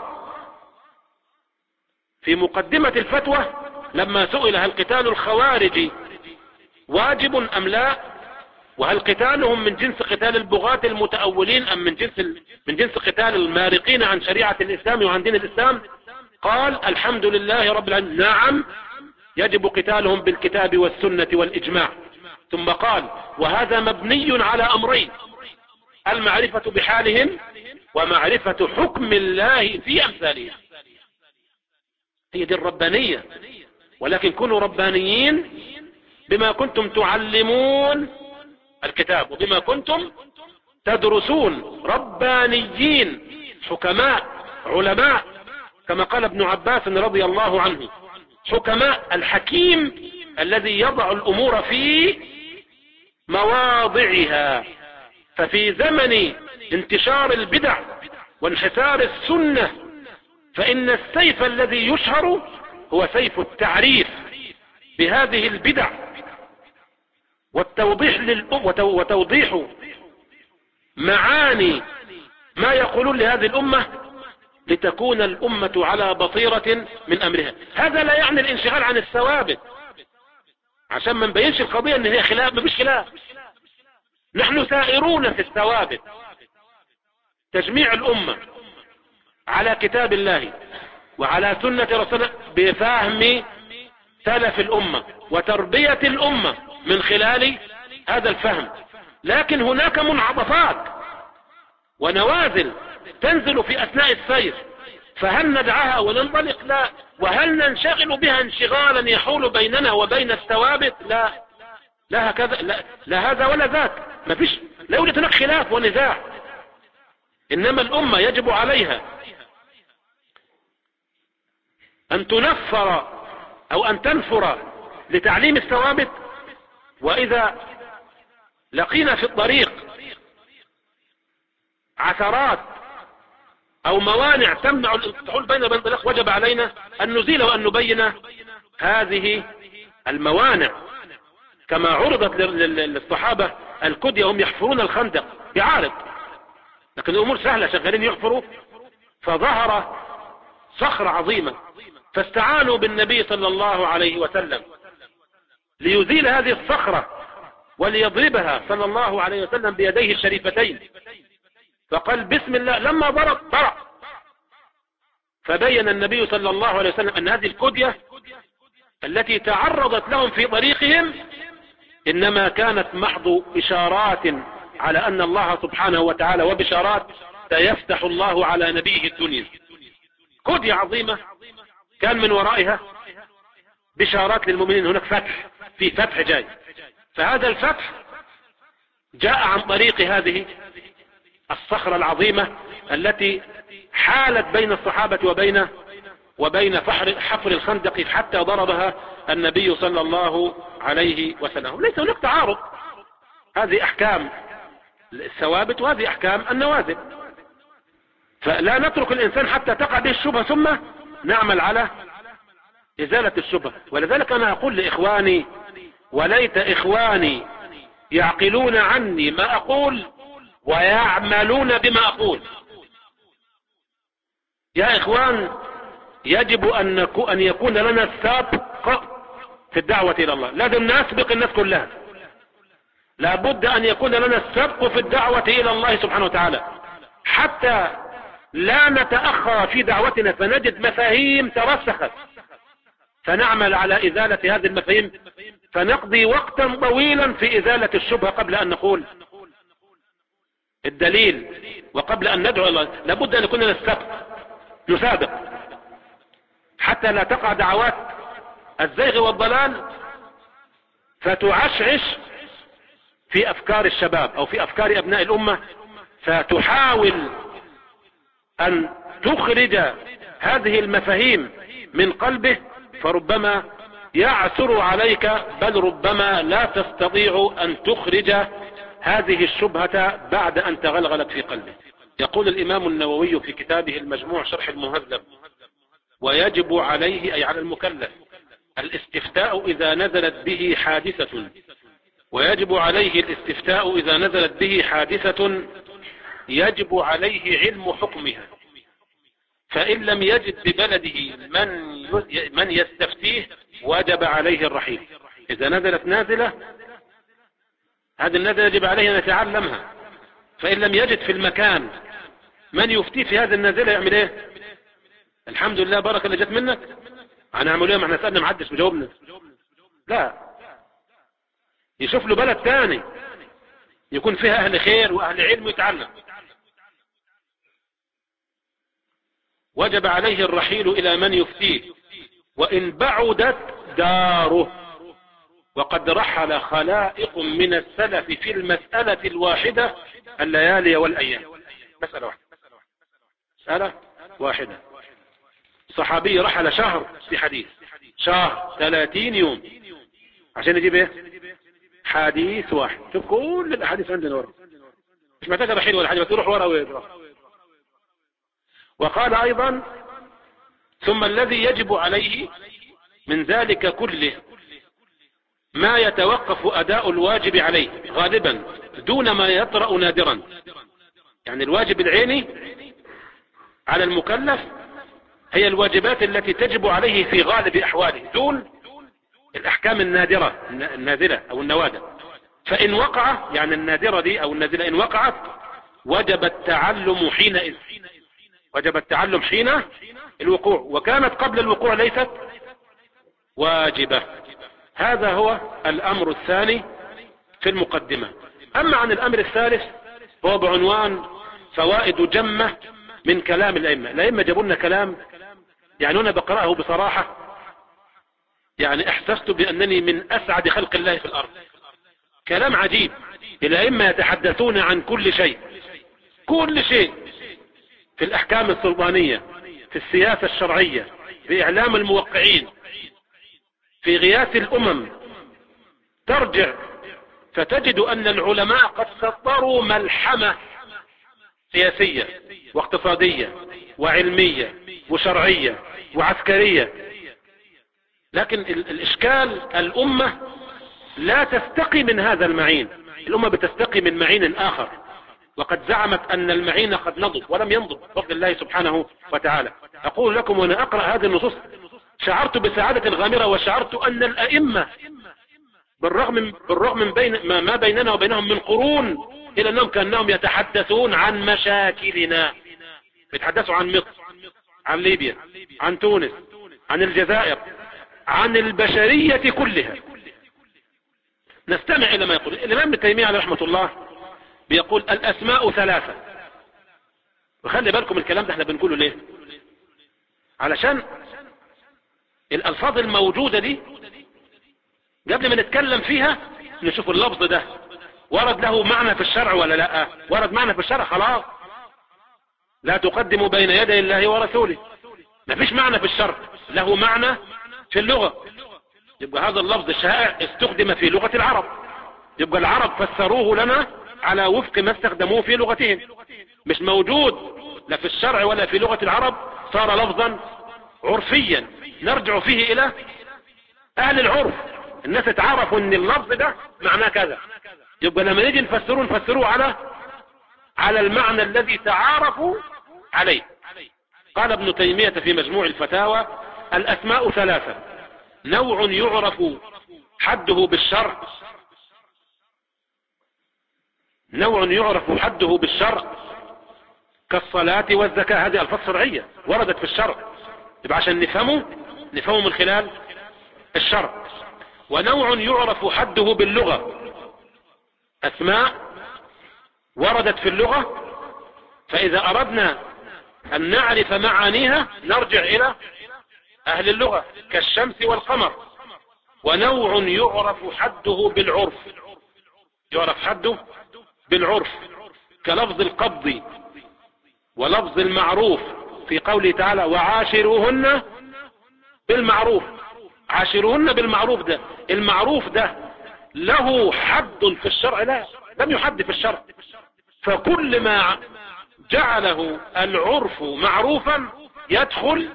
في مقدمة الفتوى لما سئل هل قتال الخوارج واجب أم لا، وهل قتالهم من جنس قتال البغاة المتأولين أم من جنس قتال المارقين عن شريعة الإسلام وعن دين الإسلام، قال الحمد لله رب العالمين نعم يجب قتالهم بالكتاب والسنة والإجماع. ثم قال وهذا مبني على أمرين: المعرفة بحالهم ومعرفة حكم الله في أمثالهم. هي دي الربانية. ولكن كونوا ربانيين بما كنتم تعلمون الكتاب وبما كنتم تدرسون، ربانيين حكماء علماء، كما قال ابن عباس رضي الله عنه حكماء. الحكيم الذي يضع الأمور في مواضعها. ففي زمن انتشار البدع وانحسار السنة فإن السيف الذي يشهر هو سيف التعريف بهذه البدع وتوضيح معاني ما يقولون لهذه الأمة لتكون الأمة على بصيرة من أمرها. هذا لا يعني الانشغال عن الثوابت، عشان ما نبينش القضية ان هي خلاف. مفيش خلاف، نحن سائرون في الثوابت. تجميع الأمة على كتاب الله وعلى سنة رسوله بفهم سلف الأمة وتربية الأمة من خلال هذا الفهم. لكن هناك منعطفات ونوازل تنزل في أثناء السير، فهل ندعها وننطلق؟ لا. وهل ننشغل بها انشغالا يحول بيننا وبين الثوابت؟ لا، لا هكذا، لا هذا ولا ذاك. لا يوجد هناك خلاف ونزاع. إنما الأمة يجب عليها أن تنفر أو أن تنفر لتعليم الثوابت. وإذا لقينا في الطريق عثرات أو موانع تمنع الحول بين الطريق وجب علينا أن نزيل وأن نبين هذه الموانع، كما عرضت للصحابة الكدية هم يحفرون الخندق بعارض، لكن الأمور سهلة، شغالين يحفروا، فظهر صخرة عظيمة فاستعانوا بالنبي صلى الله عليه وسلم ليزيل هذه الصخرة وليضربها صلى الله عليه وسلم بيديه الشريفتين، فقال بسم الله. لما ضرب فبين النبي صلى الله عليه وسلم أن هذه الكدية التي تعرضت لهم في طريقهم إنما كانت محض إشارات على أن الله سبحانه وتعالى وبشارات سيفتح الله على نبيه الدنيا. كدية عظيمة كان من ورائها بشارات للمؤمنين، هناك فتح، في فتح جاي. فهذا الفتح جاء عن طريق هذه الصخرة العظيمة التي حالت بين الصحابة وبين حفر الخندق حتى ضربها النبي صلى الله عليه وسلم. ليس هناك تعارض، هذه أحكام الثوابت وهذه أحكام النوازل، فلا نترك الإنسان حتى تقع به الشبهة ثم نعمل على إزالة الشبهة. ولذلك أنا أقول لإخواني: وليت إخواني يعقلون عني ما أقول ويعملون بما أقول. يا إخوان، يجب أن يكون لنا السابق في الدعوة إلى الله، لازم نسبق الناس كلها، لابد أن يكون لنا السبق في الدعوة إلى الله سبحانه وتعالى، حتى لا نتأخر في دعوتنا فنجد مفاهيم ترسخت فنعمل على إزالة هذه المفاهيم، فنقضي وقتا طويلا في إزالة الشبهة قبل أن نقول الدليل وقبل أن ندعو الله. لابد أن يكون لنا السبق، نسابق حتى لا تقع دعوات الزيغ والضلال فتعشعش في أفكار الشباب أو في أفكار أبناء الأمة، فتحاول أن تخرج هذه المفاهيم من قلبه، فربما يعثر عليك، بل ربما لا تستطيع أن تخرج هذه الشبهة بعد أن تغلغلت في قلبه. يقول الإمام النووي في كتابه المجموع شرح المهذب: ويجب عليه، أي على المكلف، الاستفتاء إذا نزلت به حادثة، ويجب عليه الاستفتاء إذا نزلت به حادثة يجب عليه علم حكمها، فإن لم يجد ببلده من يستفتيه وجب عليه الرحيل. إذا نزلت نازلة، هذه النازلة يجب عليه أن يتعلمها، فإن لم يجد في المكان من يفتيه في هذه النازلة يعمل ايه؟ الحمد لله بركة اللي جت منك، هنعمل ايه؟ ما احنا سألنا محدش بجاوبنا. لا، يشوف له بلد تاني يكون فيها أهل خير وأهل علم ويتعلم. وجب عليه الرحيل إلى من يفتيه وإن بعدت داره. وقد رحل خلائق من السلف في المسألة الواحدة الليالي والأيام. مسألة واحدة. صحابي رحل شهر في حديث، شهر 30 يوم عشان يجيب ايه؟ حديث واحد. شوف كل الأحاديث عندنا ورا، مش محتاج رحيل ولا حاجة، تروح ورا ويدرى. وقال أيضا: ثم الذي يجب عليه من ذلك كله ما يتوقف أداء الواجب عليه غالبا دون ما يطرأ نادرا. يعني الواجب العيني على المكلف هي الواجبات التي تجب عليه في غالب أحواله دون الأحكام النادرة النازلة أو النوادر. فإن وقع، يعني النادرة دي أو النازلة إن وقعت وجب التعلم حينئذ، وجب التعلم حين الوقوع، وكانت قبل الوقوع ليست واجبة. هذا هو الأمر الثاني في المقدمة. أما عن الأمر الثالث هو بعنوان فوائد جمة من كلام الأئمة. الأئمة جابوا لنا كلام، يعني أنا بقرأه بصراحة يعني احسست بأنني من أسعد خلق الله في الأرض. كلام عجيب. الأئمة يتحدثون عن كل شيء، كل شيء، في الأحكام السلطانية، في السياسة الشرعية، في إعلام الموقعين، في غياث الأمم. ترجع فتجد أن العلماء قد سطروا ملحمة سياسية واقتصادية وعلمية وشرعية وعسكرية. لكن الإشكال الأمة لا تستقي من هذا المعين، الأمة بتستقي من معين آخر، وقد زعمت أن المعين قد نضب ولم ينضب بفضل الله سبحانه وتعالى. أقول لكم وأنا أقرأ هذه النصوص شعرت بسعادة غامرة، وشعرت أن الأئمة بالرغم من ما بيننا وبينهم من قرون، إلى أنهم كأنهم يتحدثون عن مشاكلنا، يتحدثوا عن مصر، عن ليبيا، عن تونس، عن الجزائر، عن البشرية كلها. نستمع إلى ما يقول الإمام ابن تيمية عليه رحمة الله. بيقول: الأسماء ثلاثة. وخلي بالكم الكلام ده احنا بنقوله ليه؟ علشان الألفاظ الموجودة دي قبل ما نتكلم فيها نشوف اللفظ ده ورد له معنى في الشرع ولا لا؟ ورد معنى في الشرع، خلاص. لا تقدموا بين يدي الله ورسوله. ما فيش معنى في الشرع، له معنى في اللغة. يبقى هذا اللفظ الشائع استخدم في لغة العرب، يبقى العرب فسروه لنا على وفق ما استخدموه في لغتهم. مش موجود لا في الشرع ولا في لغة العرب، صار لفظا عرفيا نرجع فيه الى اهل العرف. الناس تعرفوا ان اللفظ ده معناه كذا، يبقى لما نيجي نفسروه على المعنى الذي تعارفوا عليه. قال ابن تيمية في مجموع الفتاوى: الاسماء ثلاثة: نوع يعرف حده بالشرع، نوع يعرف حده بالشرع كالصلاة والزكاة، هذه ألفاظ شرعية وردت في الشرع، يبقى عشان نفهمه من خلال الشرع. ونوع يعرف حده باللغة، أسماء وردت في اللغة، فإذا أردنا أن نعرف معانيها نرجع إلى أهل اللغة كالشمس والقمر. ونوع يعرف حده بالعرف، يعرف حده بالعرف كلفظ القبض ولفظ المعروف في قوله تعالى: وعاشروهن بالمعروف. عاشروهن بالمعروف، ده المعروف ده له حد في الشرع؟ لا، لم يحد في الشرع. فكل ما جعله العرف معروفا دخل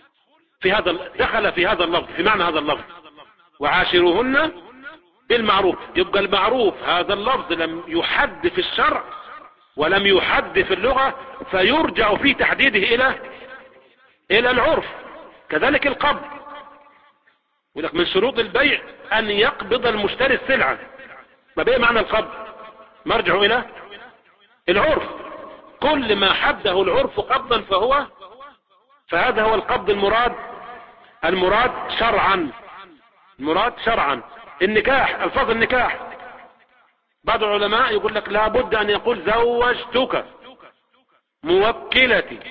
في هذا اللفظ، في معنى هذا اللفظ: وعاشروهن بالمعروف. يبقى المعروف هذا اللفظ لم يحد في الشرع ولم يحد في اللغة، فيرجع في تحديده الى العرف. كذلك القبض، ولك من شروط البيع ان يقبض المشتري السلعة. ما بقى معنى القبض؟ مرجع الى العرف. كل ما حده العرف قبضا فهذا هو القبض المراد شرعا. المراد شرعا. النكاح، الفاظ النكاح، بعض العلماء يقول لك لا بد ان يقول: زوجتك، موكلتي،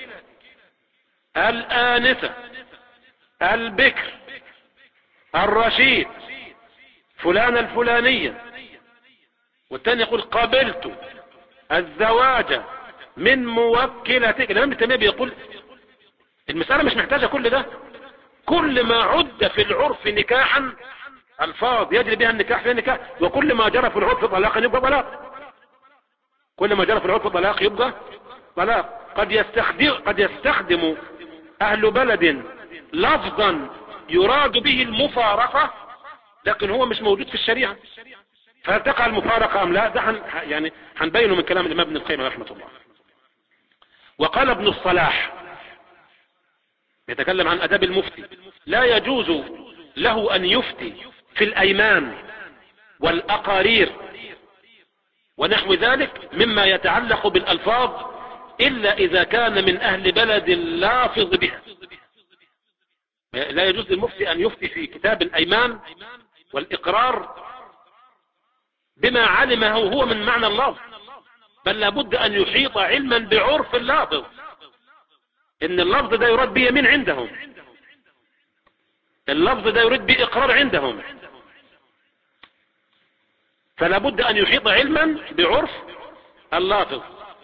الآنسة، البكر، الرشيد، فلانة الفلانية. والثاني يقول: قبلت الزواج من موكلتك. الإمام ابن تيمية بيقول المسألة مش محتاجة كل ده. كل ما عد في العرف نكاحا، الفاظ يجري بها النكاح في النكاح، وكل ما جرى في العرف طلاقا يبقى طلاق. كل ما جرى في العرف طلاق يبقى طلاق. قد يستخدم اهل بلد لفظا يراد به المفارقة، لكن هو مش موجود في الشريعة، فهل تقع المفارقة ام لا؟ ده يعني هنبينه من كلام الامام ابن القيم رحمه الله. وقال ابن الصلاح يتكلم عن اداب المفتي: لا يجوز له ان يفتي في الايمان والاقارير ونحو ذلك مما يتعلق بالالفاظ الا اذا كان من اهل بلد لافظ بها. لا يجوز للمفتي ان يفتي في كتاب الايمان والاقرار بما علمه هو من معنى اللفظ، بل لابد ان يحيط علما بعرف اللافظ، ان اللفظ ده يراد به يمين عندهم، اللفظ ده يريد به اقرار عندهم، فلا بد ان يحيط علما بعرف اللافظ،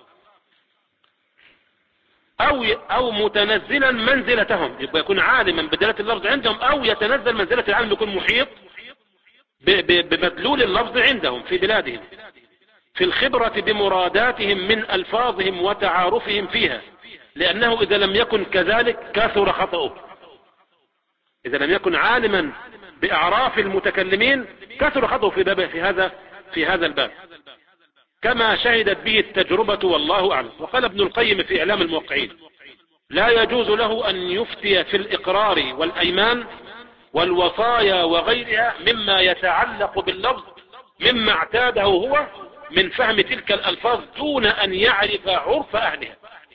او متنزلا منزلتهم، يبقى يكون عالما بدلالة اللفظ عندهم، او يتنزل منزلة العالم، يكون محيط بمدلول اللفظ عندهم في بلادهم، في الخبرة بمراداتهم من الفاظهم وتعارفهم فيها، لانه اذا لم يكن كذلك كثر خطأه. اذا لم يكن عالما باعراف المتكلمين كثر خطأه في هذا الباب، كما شهدت به التجربة والله اعلم. وقال ابن القيم في اعلام الموقعين: لا يجوز له ان يفتي في الاقرار والايمان والوصايا وغيرها مما يتعلق باللفظ مما اعتاده هو من فهم تلك الالفاظ دون ان يعرف عرف اهلها.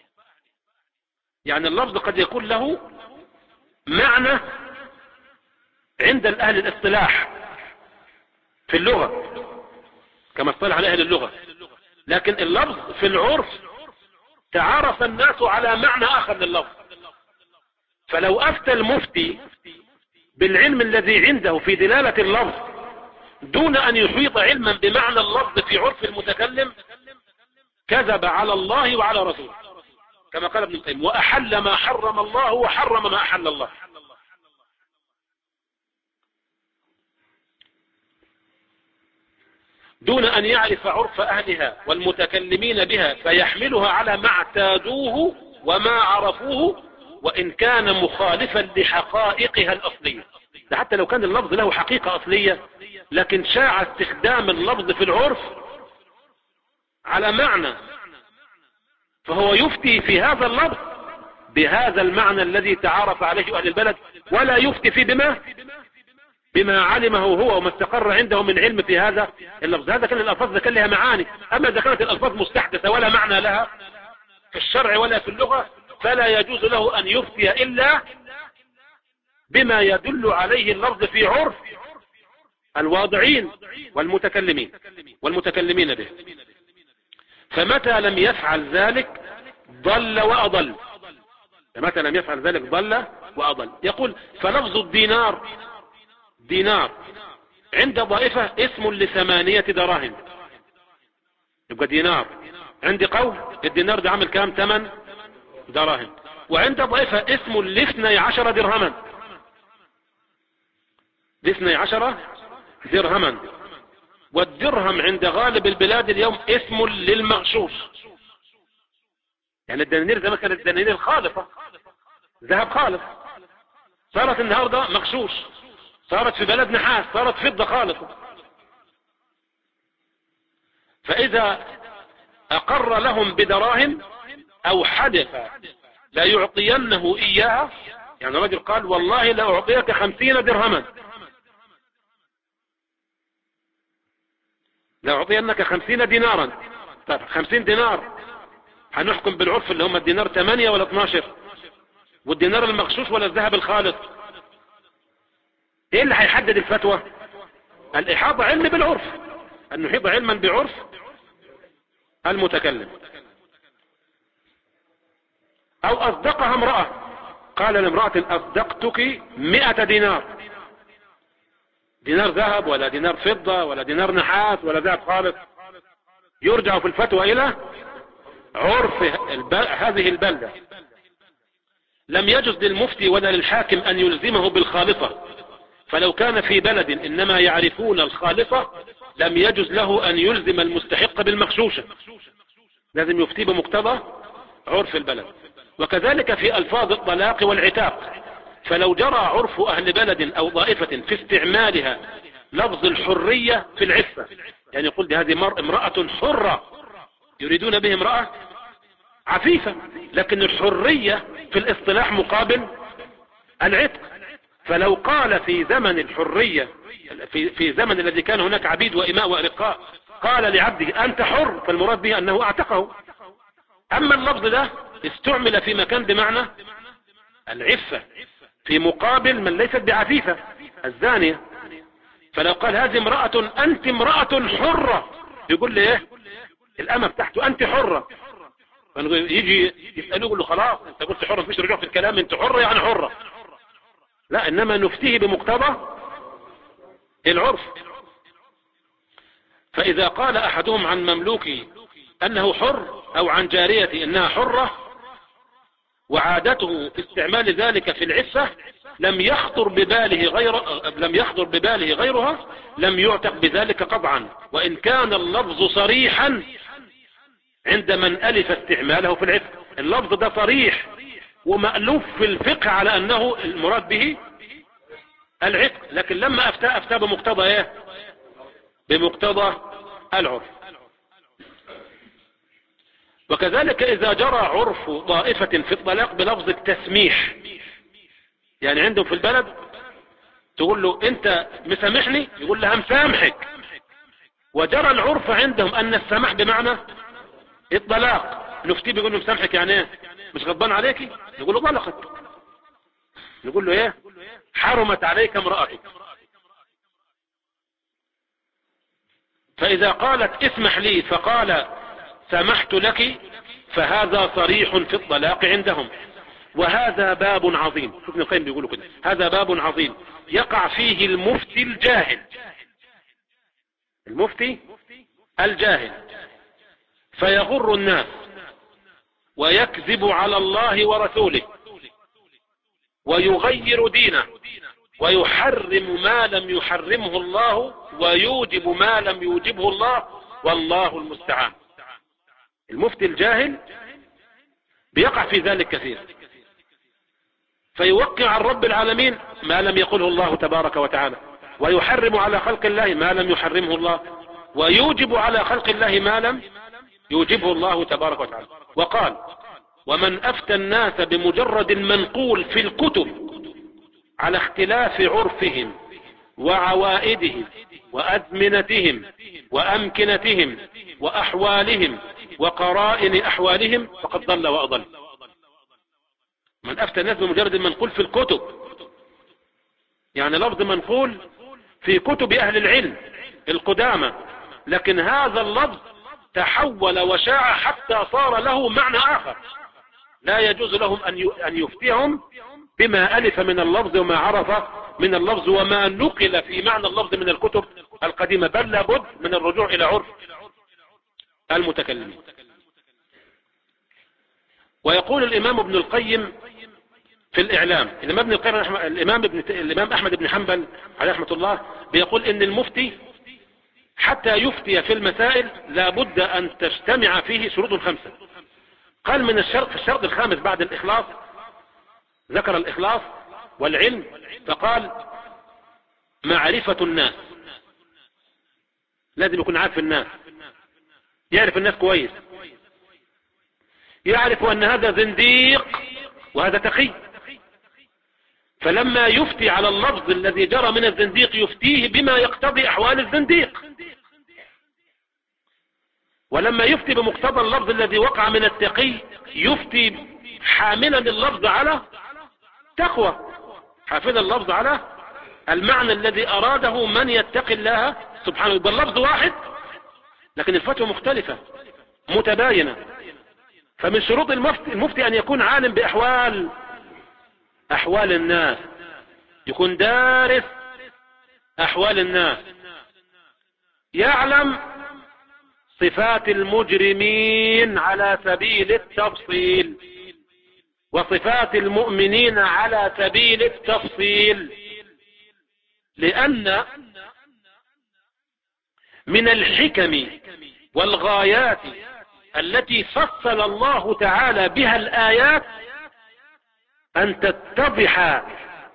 يعني اللفظ قد يكون له معنى عند الاهل الاصطلاح في اللغة كما اصطلح على اهل اللغة، لكن اللفظ في العرف تعرف الناس على معنى اخر لللفظ. فلو افتى المفتي بالعلم الذي عنده في دلالة اللفظ دون أن يحيط علما بمعنى اللفظ في عرف المتكلم كذب على الله وعلى رسوله، كما قال ابن القيم: وأحل ما حرم الله وحرم ما أحل الله. دون أن يعرف عرف أهلها والمتكلمين بها فيحملها على ما اعتادوه وما عرفوه، وإن كان مخالفا لحقائقها الأصلية. ده حتى لو كان اللفظ له حقيقة أصلية، لكن شاع استخدام اللفظ في العرف على معنى، فهو يفتي في هذا اللفظ بهذا المعنى الذي تعارف عليه أهل البلد، ولا يفتي فيه بما علمه هو وما استقر عنده من علم في هذا اللفظ. هذا كان الألفاظ كان لها معاني. أما إذا كانت الألفاظ مستحدثة ولا معنى لها في الشرع ولا في اللغة، فلا يجوز له أن يفتي إلا بما يدل عليه اللفظ في عرف الواضعين والمتكلمين به. فمتى لم يفعل ذلك ضل وأضل. يقول: فلفظ الدينار عند ضائفة اسم ل8 دراهم، يبقى دينار. عندي قول الدينار ده عامل كام؟ 8 دراهم. وعند ضائفة اسم ل12 درهما، ل12 درهما. والدرهم عند غالب البلاد اليوم اسم للمغشوش. يعني الدنانير زي ما كانت الدنانير خالصة، ذهب خالص، صارت النهاردة مغشوش، صارت في بلد نحاس، صارت فضة خالصة. فإذا أقر لهم بدراهم أو حلف لا يعطينه إياها، يعني رجل قال: والله لا أعطيك 50 درهما، لا أعطينك 50 دينارا. طيب 50 دينار هنحكم بالعرف اللي هم الدينار 8 ولا 12؟ والدينار المغشوش ولا الذهب الخالص؟ ايه اللي هيحدد الفتوى؟ الإحاطة علم بالعرف، أن نحيط علما بعرف المتكلم. أو أصدقها امرأة، قال لامرأة: أصدقتك 100 دينار. دينار ذهب ولا دينار فضة ولا دينار نحاس ولا ذهب خالص. يرجع في الفتوى إلى عرف هذه البلدة. لم يجوز للمفتي ولا للحاكم أن يلزمه بالخالصة، فلو كان في بلد إنما يعرفون الخالصة لم يجوز له أن يلزم المستحق بالمغشوشة، لازم يفتي بمقتضى عرف البلد. وكذلك في ألفاظ الطلاق والعتاق، فلو جرى عرف أهل بلد أو طائفة في استعمالها لفظ الحرية في العفة، يعني يقول: هذه امرأة حرة، يريدون به امرأة عفيفة، لكن الحرية في الاصطلاح مقابل العتق. فلو قال في زمن الحرية، في زمن الذي كان هناك عبيد وإماء وأرقاء، قال لعبده: أنت حر، فالمراد به أنه أعتقه. أما اللفظ ده استعمل في مكان بمعنى العفة في مقابل من ليست بعفيفة، الزانية. فلو قال: هذه امرأة، أنت امرأة حرة، يقول لي إيه؟ الأمة بتاعته أنت حرة. يجي يسأله يقول له: خلاص أنت قلت حرة، مفيش رجوع في الكلام، أنت حرة يعني حرة. لا، إنما نفتيه بمقتضى العرف. فإذا قال أحدهم عن مملوكه أنه حر، أو عن جاريته أنها حرة، وعادته في استعمال ذلك في العفة، لم يخطر بباله غيرها، لم يعتق بذلك قطعا، وإن كان اللفظ صريحا عند من ألف استعماله في العفة. اللفظ ده صريح ومألوف في الفقه على أنه المراد به العتق، لكن لما أفتى بمقتضى إيه؟ بمقتضى العرف. وكذلك إذا جرى عرف طائفة في الطلاق بلفظ التسميح، يعني عندهم في البلد تقول له: أنت مسامحني؟ يقول لها: مسامحك. وجرى العرف عندهم أن السماح بمعنى الطلاق. نفتي بيقول له: مسامحك يعني ايه؟ مش غضبان عليكي؟ نقول له: طلقت. نقول له: ايه؟ حرمت عليك امرأتك. فإذا قالت: اسمح لي، فقال: سمحت لك، فهذا صريح في الطلاق عندهم. وهذا باب عظيم. شوف ابن القيم بيقولوا كده: هذا باب عظيم يقع فيه المفتي الجاهل المفتي الجاهل فيغر الناس ويكذب على الله ورسوله ويغير دينه ويحرم ما لم يحرمه الله ويوجب ما لم يوجبه الله، والله المستعان. المفتي الجاهل بيقع في ذلك كثير، فيوقع عن رب العالمين ما لم يقله الله تبارك وتعالى، ويحرم على خلق الله ما لم يحرمه الله، ويوجب على خلق الله ما لم يوجبه الله تبارك وتعالى. وقال: ومن أفتى الناس بمجرد منقول في الكتب على اختلاف عرفهم وعوائدهم وأزمنتهم وأمكنتهم وأحوالهم وقرائن أحوالهم فقد ضل وأضل. من أفتى الناس بمجرد منقول في الكتب، يعني لفظ منقول في كتب أهل العلم القدامى، لكن هذا اللفظ تحول وشاع حتى صار له معنى آخر، لا يجوز لهم أن يفتيهم بما ألف من اللفظ وما عرف من اللفظ وما نقل في معنى اللفظ من الكتب القديمة، بل لابد من الرجوع إلى عرف المتكلمين. ويقول الإمام ابن القيم في الإعلام، الإمام أحمد بن حنبل عليه رحمة الله بيقول إن المفتي حتى يفتي في المسائل لابد أن تجتمع فيه شروط 5. قال من الشرط الخامس بعد الإخلاص، ذكر الإخلاص والعلم، فقال معرفة الناس، لازم يكون عارف الناس، يعرف الناس كويس، يعرف أن هذا زنديق وهذا تقي، فلما يفتي على اللفظ الذي جرى من الزنديق يفتيه بما يقتضي أحوال الزنديق، ولما يفتي بمقتضى اللفظ الذي وقع من التقي يفتي حاملا اللفظ على تقوى، حافظ اللفظ على المعنى الذي أراده من يتقي الله سبحانه. يبقى اللفظ واحد لكن الفتوى مختلفة متباينة. فمن شروط المفتي أن يكون عالم بأحوال الناس، يكون دارس أحوال الناس، يعلم صفات المجرمين على سبيل التفصيل وصفات المؤمنين على سبيل التفصيل، لأن من الحكم والغايات التي فصل الله تعالى بها الآيات أن تتضح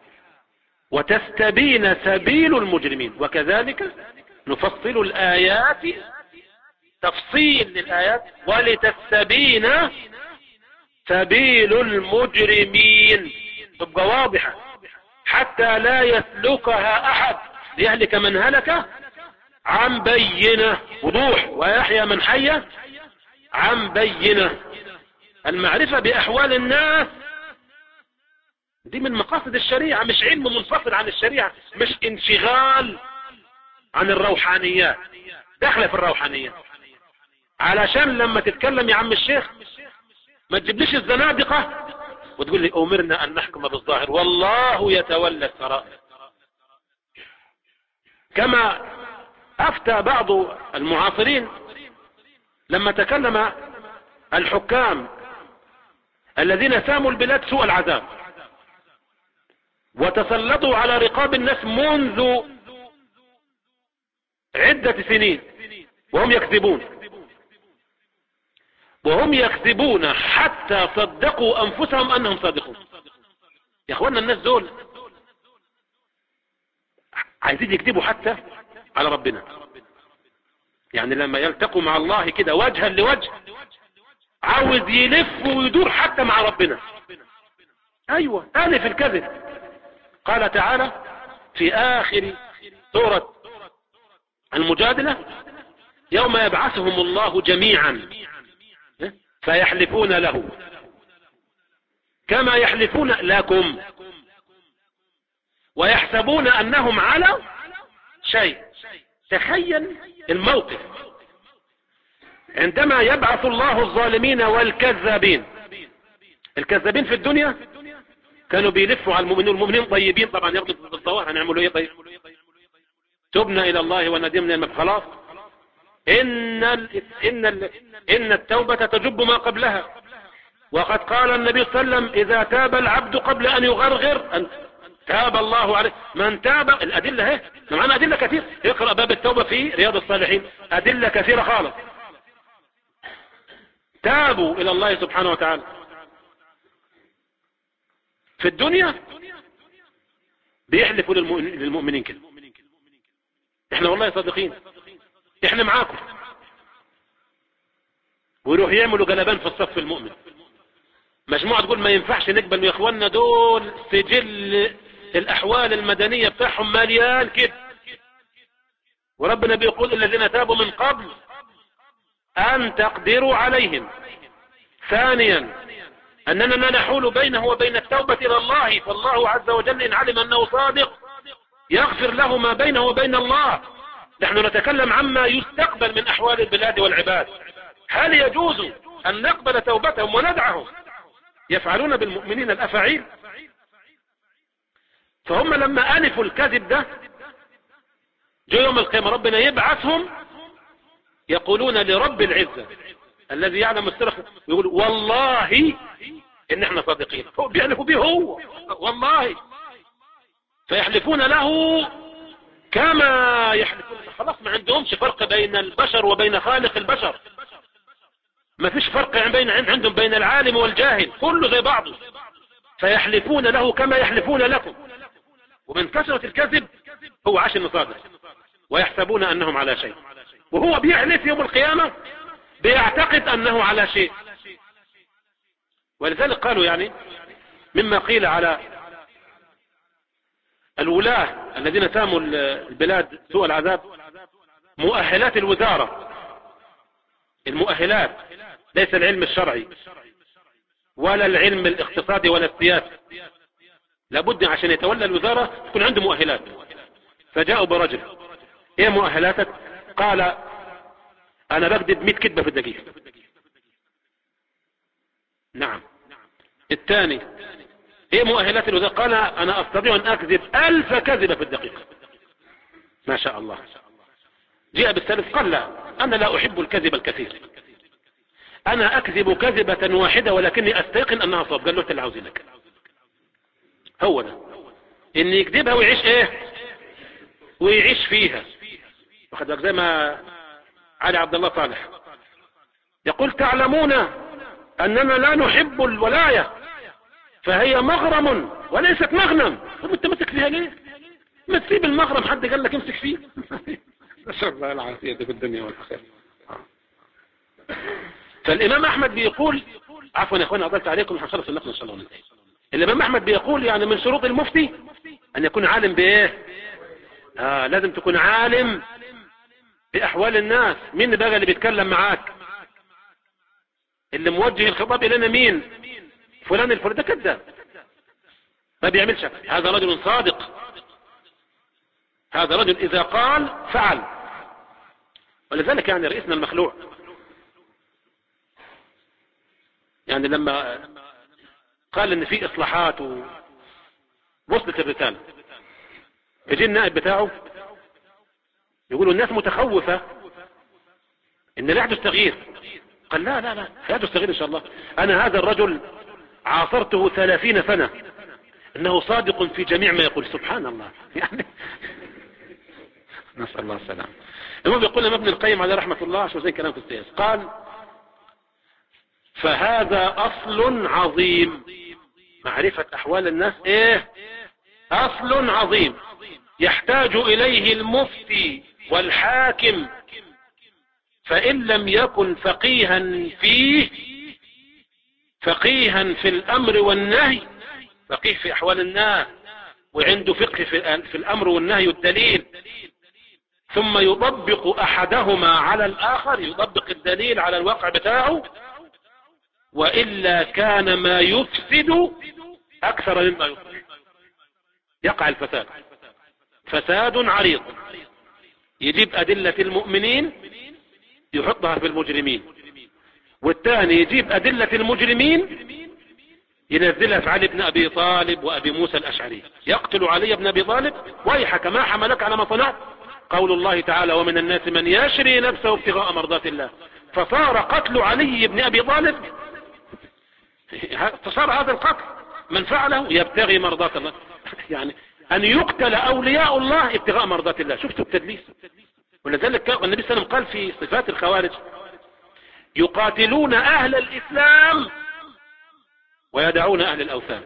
وتستبين سبيل المجرمين، وكذلك نفصل الآيات تفصيل للآيات ولتستبين سبيل المجرمين، تبقى واضحة حتى لا يسلكها أحد، ليهلك من هلك عن بينة، وضوح، ويحيى من حي عن بينة. المعرفة بأحوال الناس دي من مقاصد الشريعة، مش علم منفصل عن الشريعة، مش انشغال عن الروحانيات، داخله في الروحانيات. علشان لما تتكلم يا عم الشيخ ما تجيبليش الزنادقة وتقول لي أمرنا أن نحكم بالظاهر والله يتولى السرائر. كما أفتى بعض المعاصرين لما تكلم الحكام الذين ساموا البلاد سوء العذاب وتسلطوا على رقاب الناس منذ عدة سنين وهم يكذبون حتى صدقوا أنفسهم أنهم صادقون. يا أخوانا الناس دول عايزين يكذبوا حتى على ربنا، يعني لما يلتقوا مع الله كده وجها لوجه عاوز يلف ويدور حتى مع ربنا. أيوة، ألف الكذب. قال تعالى في آخر سورة المجادلة: يوم يبعثهم الله جميعا فيحلفون له كما يحلفون لكم ويحسبون أنهم على شيء. تخيل الموقف عندما يبعث الله الظالمين والكذابين. الكذابين في الدنيا كانوا بيلفوا على المؤمنين، والمؤمنين طيبين طبعا، يغضب بالظواهر، هنعملوا ايه؟ طيب تبنا الى الله وندمنا خلاص إن التوبة تجب ما قبلها. وقد قال النبي صلى الله عليه وسلم إذا تاب العبد قبل أن يغرغر أن تاب الله عليه. من تاب، الأدلة هي معنا أدلة كثير، اقرأ باب التوبة في رياض الصالحين، أدلة كثيرة خالص. تابوا إلى الله سبحانه وتعالى. في الدنيا بيحلفوا للمؤمنين كده، احنا والله صادقين، احنا معاكم، ويروح يعملوا جلبان في الصف المؤمن. مجموعة تقول ما ينفعش نقبل يا اخواننا، دول سجل الاحوال المدنية بتاعهم مليان كده، وربنا بيقول الذين تابوا من قبل ان تقدروا عليهم. ثانيا اننا نحول بينه وبين التوبة الى الله، فالله عز وجل ان علم انه صادق يغفر له ما بينه وبين الله. نحن نتكلم عما يستقبل من احوال البلاد والعباد. هل يجوز ان نقبل توبتهم وندعهم؟ يفعلون بالمؤمنين الافاعيل. فهم لما ألفوا الكذب ده جاء يوم القيامة ربنا يبعثهم يقولون لرب العزة الذي يعلم السر، يقول والله ان احنا صادقين. هو بيحلفوا به هو والله، فيحلفون له كما يحلفون. خلاص ما عندهمش فرق بين البشر وبين خالق البشر، ما فيش فرق عندهم بين العالم والجاهل، كله زي بعضه. فيحلفون له كما يحلفون لكم، ومن كثرة الكذب هو عاش انه صادق، ويحسبون انهم على شيء، وهو بيحلف يوم القيامة بيعتقد انه على شيء. ولذلك قالوا يعني مما قيل على الولاة الذين ساموا البلاد سوء العذاب، مؤهلات الوزارة. المؤهلات ليس العلم الشرعي ولا العلم الاقتصادي ولا السياسي، لابد عشان يتولى الوزارة يكون عنده مؤهلات. فجاءوا برجل، ايه مؤهلاتك؟ قال انا بكذب 100 كذبة في الدقيقة. نعم. الثاني ايه مؤهلات الوزارة؟ قال انا استطيع ان اكذب 1000 كذبة في الدقيقة. ما شاء الله. جاء بالثالث قال لا انا لا احب الكذب الكثير، انا اكذب كذبة واحدة ولكني استيقن انها صواب. قال له انت اللي عاوزينك، هو ده ان يكذبها ويعيش ايه، ويعيش فيها. واخد بالك زي ما علي عبد الله صالح يقول تعلمون اننا لا نحب الولاية فهي مغرم وليست مغنم. طب انت ماسك فيها ليه؟ ما تسيب المغرم، حد قال لك امسك فيه؟ نسأل الله العافية في الدنيا والآخرة. فالامام احمد بيقول، عفوا يا اخوانا اضلت عليكم، هنخلص النقل ان شاء الله وننتهي. الامام احمد بيقول يعني من شروط المفتي ان يكون عالم بايه؟ لازم تكون عالم باحوال الناس. مين بقى اللي بيتكلم معاك؟ اللي موجه الخطاب الينا مين؟ فلان الفلاني. ده كذاب ما بيعملش. هذا رجل صادق، هذا رجل اذا قال فعل. ولذلك يعني رئيسنا المخلوع يعني لما قال ان في اصلاحات ووصلت الرسالة، يجي النائب بتاعه يقولوا الناس متخوفة ان لا يحدث تغيير. قال لا لا لا سيحدث تغيير ان شاء الله. انا هذا الرجل عاصرته 30 سنة، انه صادق في جميع ما يقول. سبحان الله يعني نسأل الله السلام. المهم يقول لنا ابن القيم عليه رحمة الله، شو زي كلام في السياسة، قال فهذا اصل عظيم. معرفة احوال الناس ايه؟ اصل عظيم يحتاج اليه المفتي والحاكم، فان لم يكن فقيها فيه، فقيها في الامر والنهي، فقيه في احوال الناس وعنده فقه في الامر والنهي والدليل، ثم يطبق احدهما على الاخر، يطبق الدليل على الواقع بتاعه، وإلا كان ما يفسد أكثر مما يصلح. يقع الفساد، فساد عريض. يجيب أدلة المؤمنين يحطها في المجرمين، والثاني يجيب أدلة المجرمين ينزلها في علي بن أبي طالب وأبي موسى الأشعري. يقتل علي بن أبي طالب ويحك ما حملك على ما صنعت. قول الله تعالى ومن الناس من يشري نفسه ابتغاء مرضات الله، فصار قتل علي بن أبي طالب، فصار هذا القتل من فعله يبتغي مرضات الله، يعني أن يقتل أولياء الله ابتغاء مرضات الله. شفتوا التدليس؟ ولذلك النبي صلى الله عليه وسلم قال في صفات الخوارج يقاتلون أهل الإسلام ويدعون أهل الأوثان.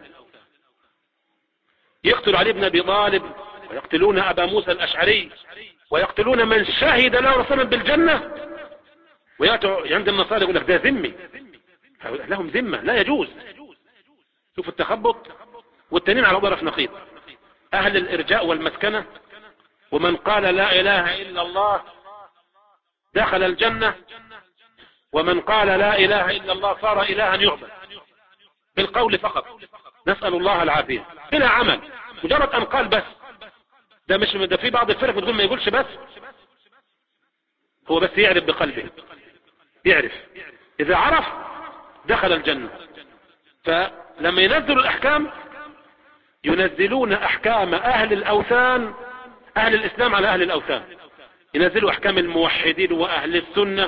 يقتل علي بن أبي طالب، ويقتلون أبا موسى الأشعري، ويقتلون من شهد له رسولا بالجنة، ويأتوا عند النصارى يقول لك ده ذمي، لهم ذمة لا يجوز. شوف التخبط. والتانيين على ظرف نقيض، أهل الإرجاء والمسكنة، ومن قال لا إله إلا الله دخل الجنة، ومن قال لا إله إلا الله صار إلها يعبد بالقول فقط، نسأل الله العافية، بلا عمل، مجرد أن قال بس. ده مش ده في بعض الفرق بتقول ما يقولش بس، هو بس يعرف بقلبه، يعرف، إذا عرف دخل الجنة. فلما ينزلوا الأحكام ينزلون أحكام أهل الأوثان، أهل الإسلام على أهل الأوثان، ينزلوا أحكام الموحدين وأهل السنة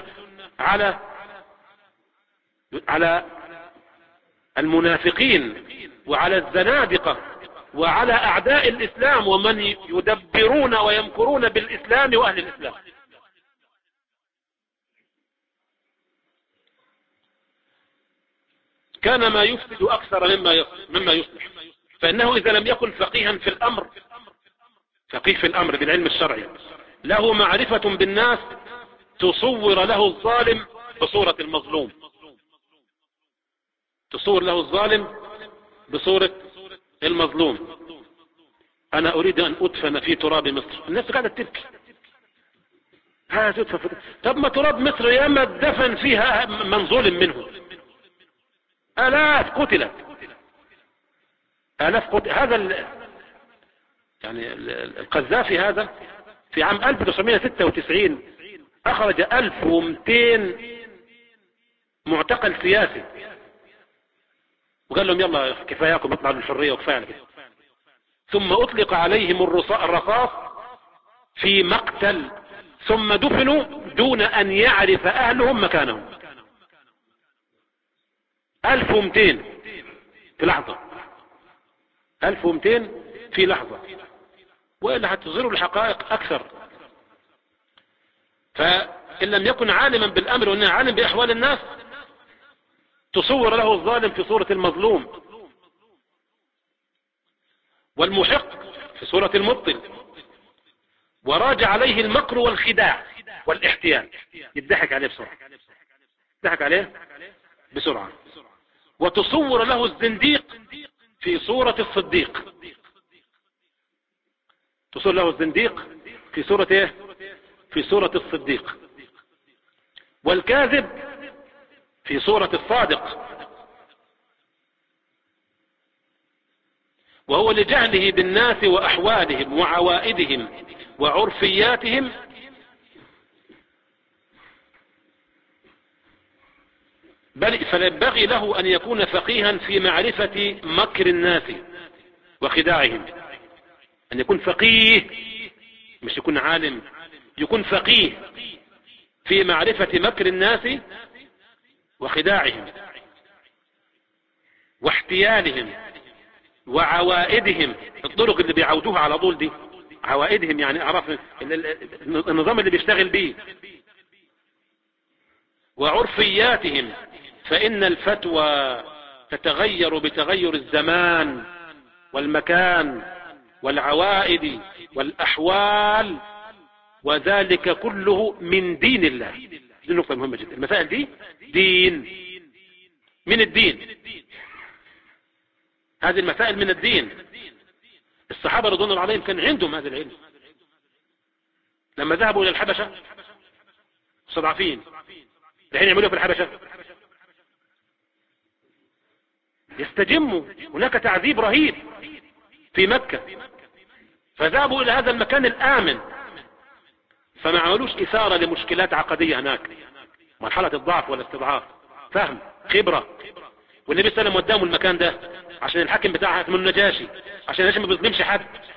على المنافقين وعلى الزنادقة وعلى أعداء الإسلام ومن يدبرون ويمكرون بالإسلام وأهل الإسلام. كان ما يفسد أكثر مما يصلح، فإنه إذا لم يكن فقيها في الأمر، فقيه في الأمر بالعلم الشرعي، له معرفة بالناس، تصور له الظالم بصورة المظلوم، تصور له الظالم بصورة المظلوم. أنا أريد أن أدفن في تراب مصر، الناس قاعدة تبكي، طب ما تراب مصر ياما دفن فيها من ظلم منه، آلاف قتلت، آلاف قتل. هذا يعني القذافي هذا في عام 1996 أخرج 1200 معتقل سياسي، وقال لهم يلا كفاياكم اطلعوا للحرية وكفاية كده، ثم أطلق عليهم الرصاص في مقتل، ثم دفنوا دون أن يعرف أهلهم مكانهم. 1200 في لحظة، 1200 في لحظة، وإلا هتظهروا الحقائق أكثر. فإن لم يكن عالما بالأمر وإنه عالم بأحوال الناس، تصور له الظالم في صورة المظلوم، والمحق في صورة المبطل، وراجع عليه المكر والخداع والاحتيال، يضحك عليه بسرعة، يضحك عليه بسرعة. وتصور له الزنديق في صورة الصديق، تصور له الزنديق في صورة ايه؟ في صورة الصديق. والكاذب في صورة الصادق، وهو لجهله بالناس وأحوالهم وعوائدهم وعرفياتهم بل فينبغي له أن يكون فقيها في معرفة مكر الناس وخداعهم، أن يكون فقيه، مش يكون عالم، يكون فقيه في معرفة مكر الناس وخداعهم واحتيالهم وعوائدهم، الطرق اللي بيعودوها على طول دي عوائدهم، يعني اعرف النظام اللي بيشتغل بيه، وعرفياتهم، فإن الفتوى تتغير بتغير الزمان والمكان والعوائد والأحوال، وذلك كله من دين الله. دي نقطة مهمة جدا، المسائل دي دين، من الدين، هذه المسائل من الدين. الصحابة رضوان الله عليهم كان عندهم هذا العلم، لما ذهبوا إلى الحبشة مستضعفين، الحين يعملوا في الحبشة يستجموا، هناك تعذيب رهيب في مكة، فذهبوا إلى هذا المكان الآمن، فما عملوش إثارة لمشكلات عقدية هناك، مرحلة الضعف والاستضعاف، فهم، خبرة. والنبي صلى الله عليه وسلم وداهم المكان ده عشان الحاكم بتاعها اسمه النجاشي، عشان النجاشي ما بيظلمش حد،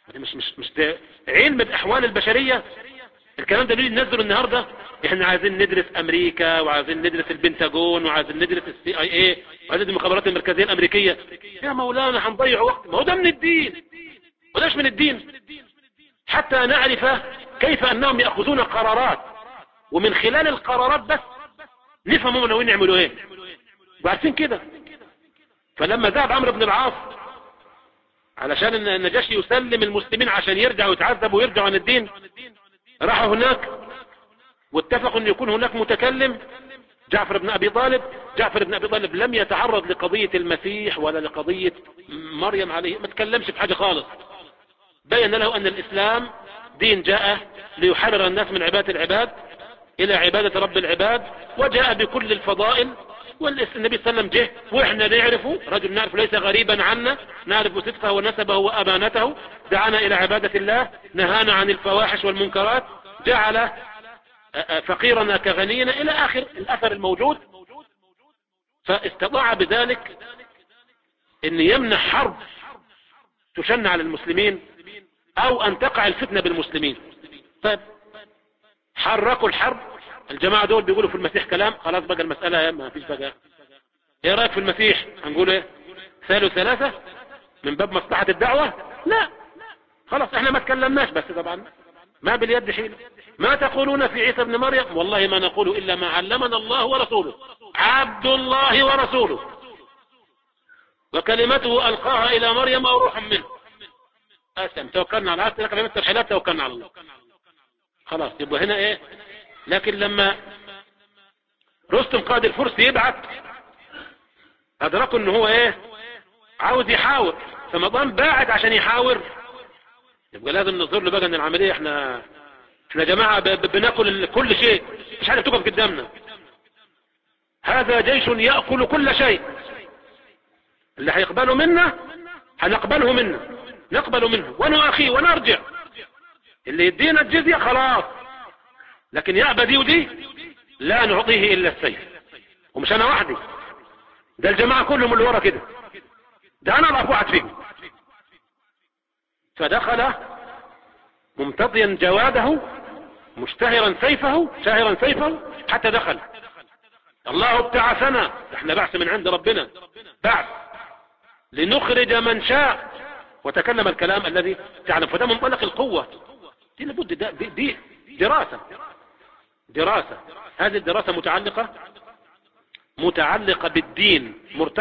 مش ده علم بأحوال البشرية. الكلام ده ليه ننزل النهاردة؟ احنا عايزين ندرس امريكا، وعايزين ندرس البنتاجون، وعايزين ندرس CIA، وعايزين المخابرات الامريكيه الامريكيه. يا مولانا هنضيع وقت، ما هو ده من الدين وده مش من الدين. حتى نعرف كيف انهم يأخذون قرارات، ومن خلال القرارات بس نفهم هم ناويين يعملوا ايه، وعارفين كده. فلما ذهب عمرو بن العاص علشان النجاشي يسلم المسلمين عشان يرجعوا يتعذبوا ويرجعوا عن الدين، راحوا هناك واتفقوا ان يكون هناك متكلم جعفر بن ابي طالب. جعفر بن ابي طالب لم يتعرض لقضية المسيح ولا لقضية مريم عليه، ما تكلمش في حاجة خالص. بين له ان الاسلام دين جاء ليحرر الناس من عبادة العباد الى عبادة رب العباد، وجاء بكل الفضائل. والنبي صلى الله عليه وسلم جه واحنا نعرفه، رجل نعرف ليس غريبا عنا، نعرف صدقه ونسبه وامانته، دعانا الى عبادة الله، نهانا عن الفواحش والمنكرات، جعل فقيرنا كغنينا، الى اخر الاثر الموجود. فاستطاع بذلك ان يمنع حرب تشن على المسلمين او ان تقع الفتنة بالمسلمين. طيب حركوا الحرب، الجماعة دول بيقولوا في المسيح كلام، خلاص بقى المسألة ما فيش بقى. ايه رأيك في المسيح؟ هنقول ايه؟ ثلاثة من باب مصلحة الدعوة؟ لا خلاص احنا ما تكلمناش، بس طبعا ما باليد حيلة. ما تقولون في عيسى ابن مريم؟ والله ما نقول الا ما علمنا الله ورسوله، عبد الله ورسوله، وكلمته القاها الى مريم او روح منه. اسلم، توكلنا على الله، كلمة الحلال توكلنا على الله. خلاص يبقى هنا ايه؟ لكن لما رستم قائد الفرس يبعث، ادركوا ان هو ايه؟ عاوز يحاور، فما ضم باعت عشان يحاور، يبقى لازم نظهر له بقى ان العملية احنا جماعة بناكل كل شيء، مش حاجة تقف قدامنا. هذا جيش يأكل كل شيء، اللي هيقبله منا هنقبله منه، نقبله منه ونؤخيه ونرجع. اللي يدينا الجزية خلاص، لكن يأبى دي ودي لا نعطيه إلا السيف. ومش أنا وحدي، ده الجماعة كلهم اللي ورا كده، ده أنا اللي واحد فيهم. فدخل ممتطيا جواده مشتهرا سيفه، شاهرا سيفه، حتى دخل. الله ابتعثنا، احنا بعث من عند ربنا، بعث لنخرج من شاء، وتكلم الكلام الذي تعلم. فده منطلق القوة دي، لابد دي دراسة. هذه الدراسة متعلقة بالدين،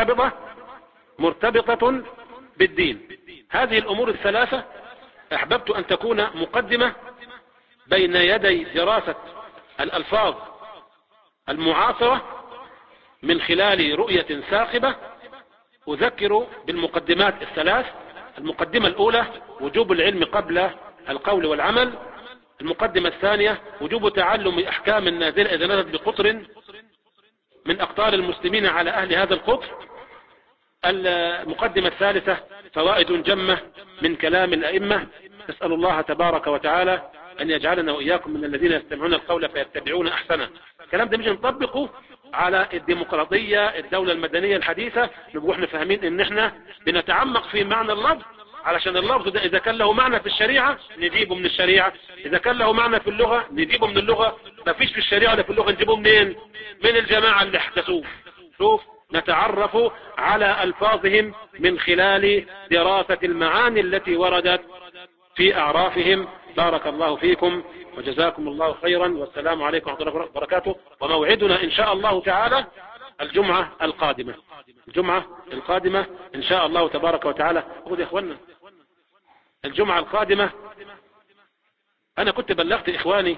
مرتبطة بالدين. هذه الأمور الثلاثة أحببت أن تكون مقدمة بين يدي دراسة الألفاظ المعاصرة من خلال رؤية ثاقبة. أذكر بالمقدمات الثلاث. المقدمة الأولى وجوب العلم قبل القول والعمل. المقدمة الثانية وجوب تعلم أحكام النازلة إذا نزلت بقطر من أقطار المسلمين على أهل هذا القطر. المقدمة الثالثة فوائد جمة من كلام الأئمة. نسأل الله تبارك وتعالى أن يجعلنا وإياكم من الذين يستمعون القول فيتبعون أحسنه. الكلام ده مش نطبقه على الديمقراطية، الدولة المدنية الحديثة، نبقى احنا فاهمين ان احنا بنتعمق في معنى اللفظ، علشان اللفظ ده اذا كان له معنى في الشريعة نجيبه من الشريعة، اذا كان له معنى في اللغة نجيبه من اللغة. ما فيش في الشريعة ولا في اللغة نجيبه منين؟ من الجماعة اللي احدثوه. شوف، نتعرف على ألفاظهم من خلال دراسة المعاني التي وردت في أعرافهم. بارك الله فيكم وجزاكم الله خيرا، والسلام عليكم ورحمة الله وبركاته. وموعدنا إن شاء الله تعالى الجمعة القادمة إن شاء الله تبارك وتعالى. خذ يا إخوانا، الجمعة القادمة أنا كنت بلغت إخواني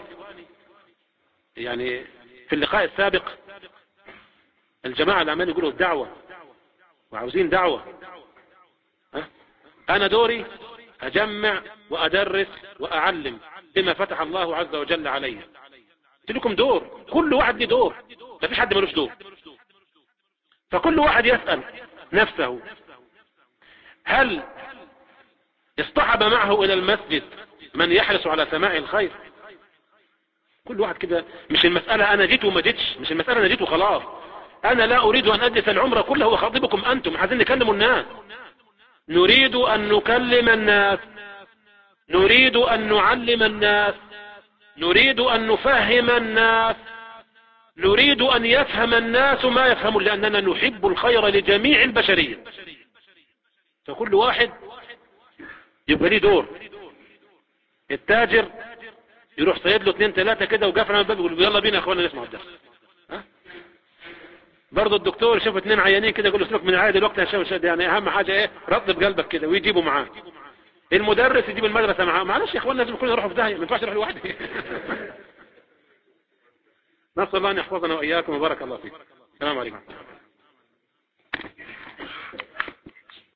يعني في اللقاء السابق، الجماعة اللي عمال يقولوا الدعوة وعاوزين دعوة. أنا دوري أجمع وأدرس وأعلم بما فتح الله عز وجل علي. قلت لكم دور، كل واحد له دور، ما فيش حد ملوش دور. فكل واحد يسأل نفسه هل اصطحب معه إلى المسجد من يحرص على سماع الخير؟ كل واحد كده. مش المسألة أنا جيت وما جيتش، مش المسألة أنا جيت وخلاص. أنا لا أريد أن أجلس العمر كله وخاطبكم أنتم، عايزين نكلم الناس، نريد أن نكلم الناس. نريد أن نعلم الناس، نريد أن نفهم الناس، نريد أن يفهم الناس ما يفهمون، لأننا نحب الخير لجميع البشرية. فكل واحد يبقى ليه دور. التاجر يروح صيد له 2 3 كده وقفل على الباب يقول يلا بينا يا اخوانا نسمع الدرس. برضه الدكتور يشوف 2 عيانين كده يقول له سيبك من العيادة دلوقتي يعني اهم حاجه ايه رطب قلبك كده ويجيبه معاه. المدرس يجيب المدرسه معاه. معلش يا اخوانا لازم كلنا نروح في داهيه، ما ينفعش نروح لوحدي. نسال الله ان يحفظنا واياكم وبارك الله فيكم. السلام عليكم.